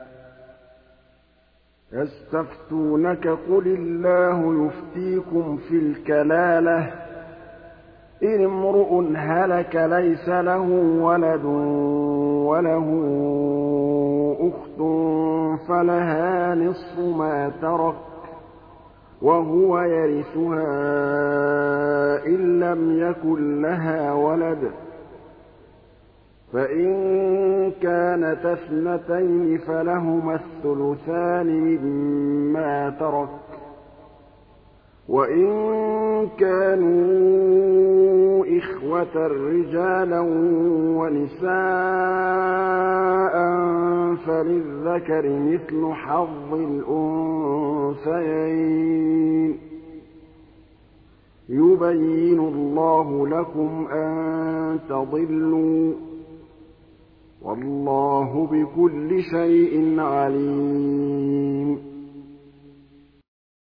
[SPEAKER 1] يَسْتَفْتُونَكَ قُلِ اللَّهُ يُفْتِيكُمْ فِي الْكَلَالَةِ إِنِ امْرُؤٌ هَلَكَ لَيْسَ لَهُ وَلَدٌ وَلَهُ أُخْتٌ فَلَهَا نِصْفُ مَا تَرَكَ وَهُوَ يَرِثُهَا إِن لَّمْ يَكُن لَّهَا وَلَدٌ ۚ فَإِن كَانَتَا اثْنَتَيْنِ فَلَهُمَا الثُّلُثَانِ مِمَّا تَرَكَ ۚ وَإِن كَانُوا إِخْوَةً رِّجَالًا وَنِسَاءً فَلِلذَّكَرِ مِثْلُ حَظِّ الْأُنثَيَيْنِ ۗ يُبَيِّنُ اللَّهُ لَكُمْ أَن تَضِلُّوا ۗ وَاللَّهُ بِكُلِّ شَيْءٍ عَلِيمٌ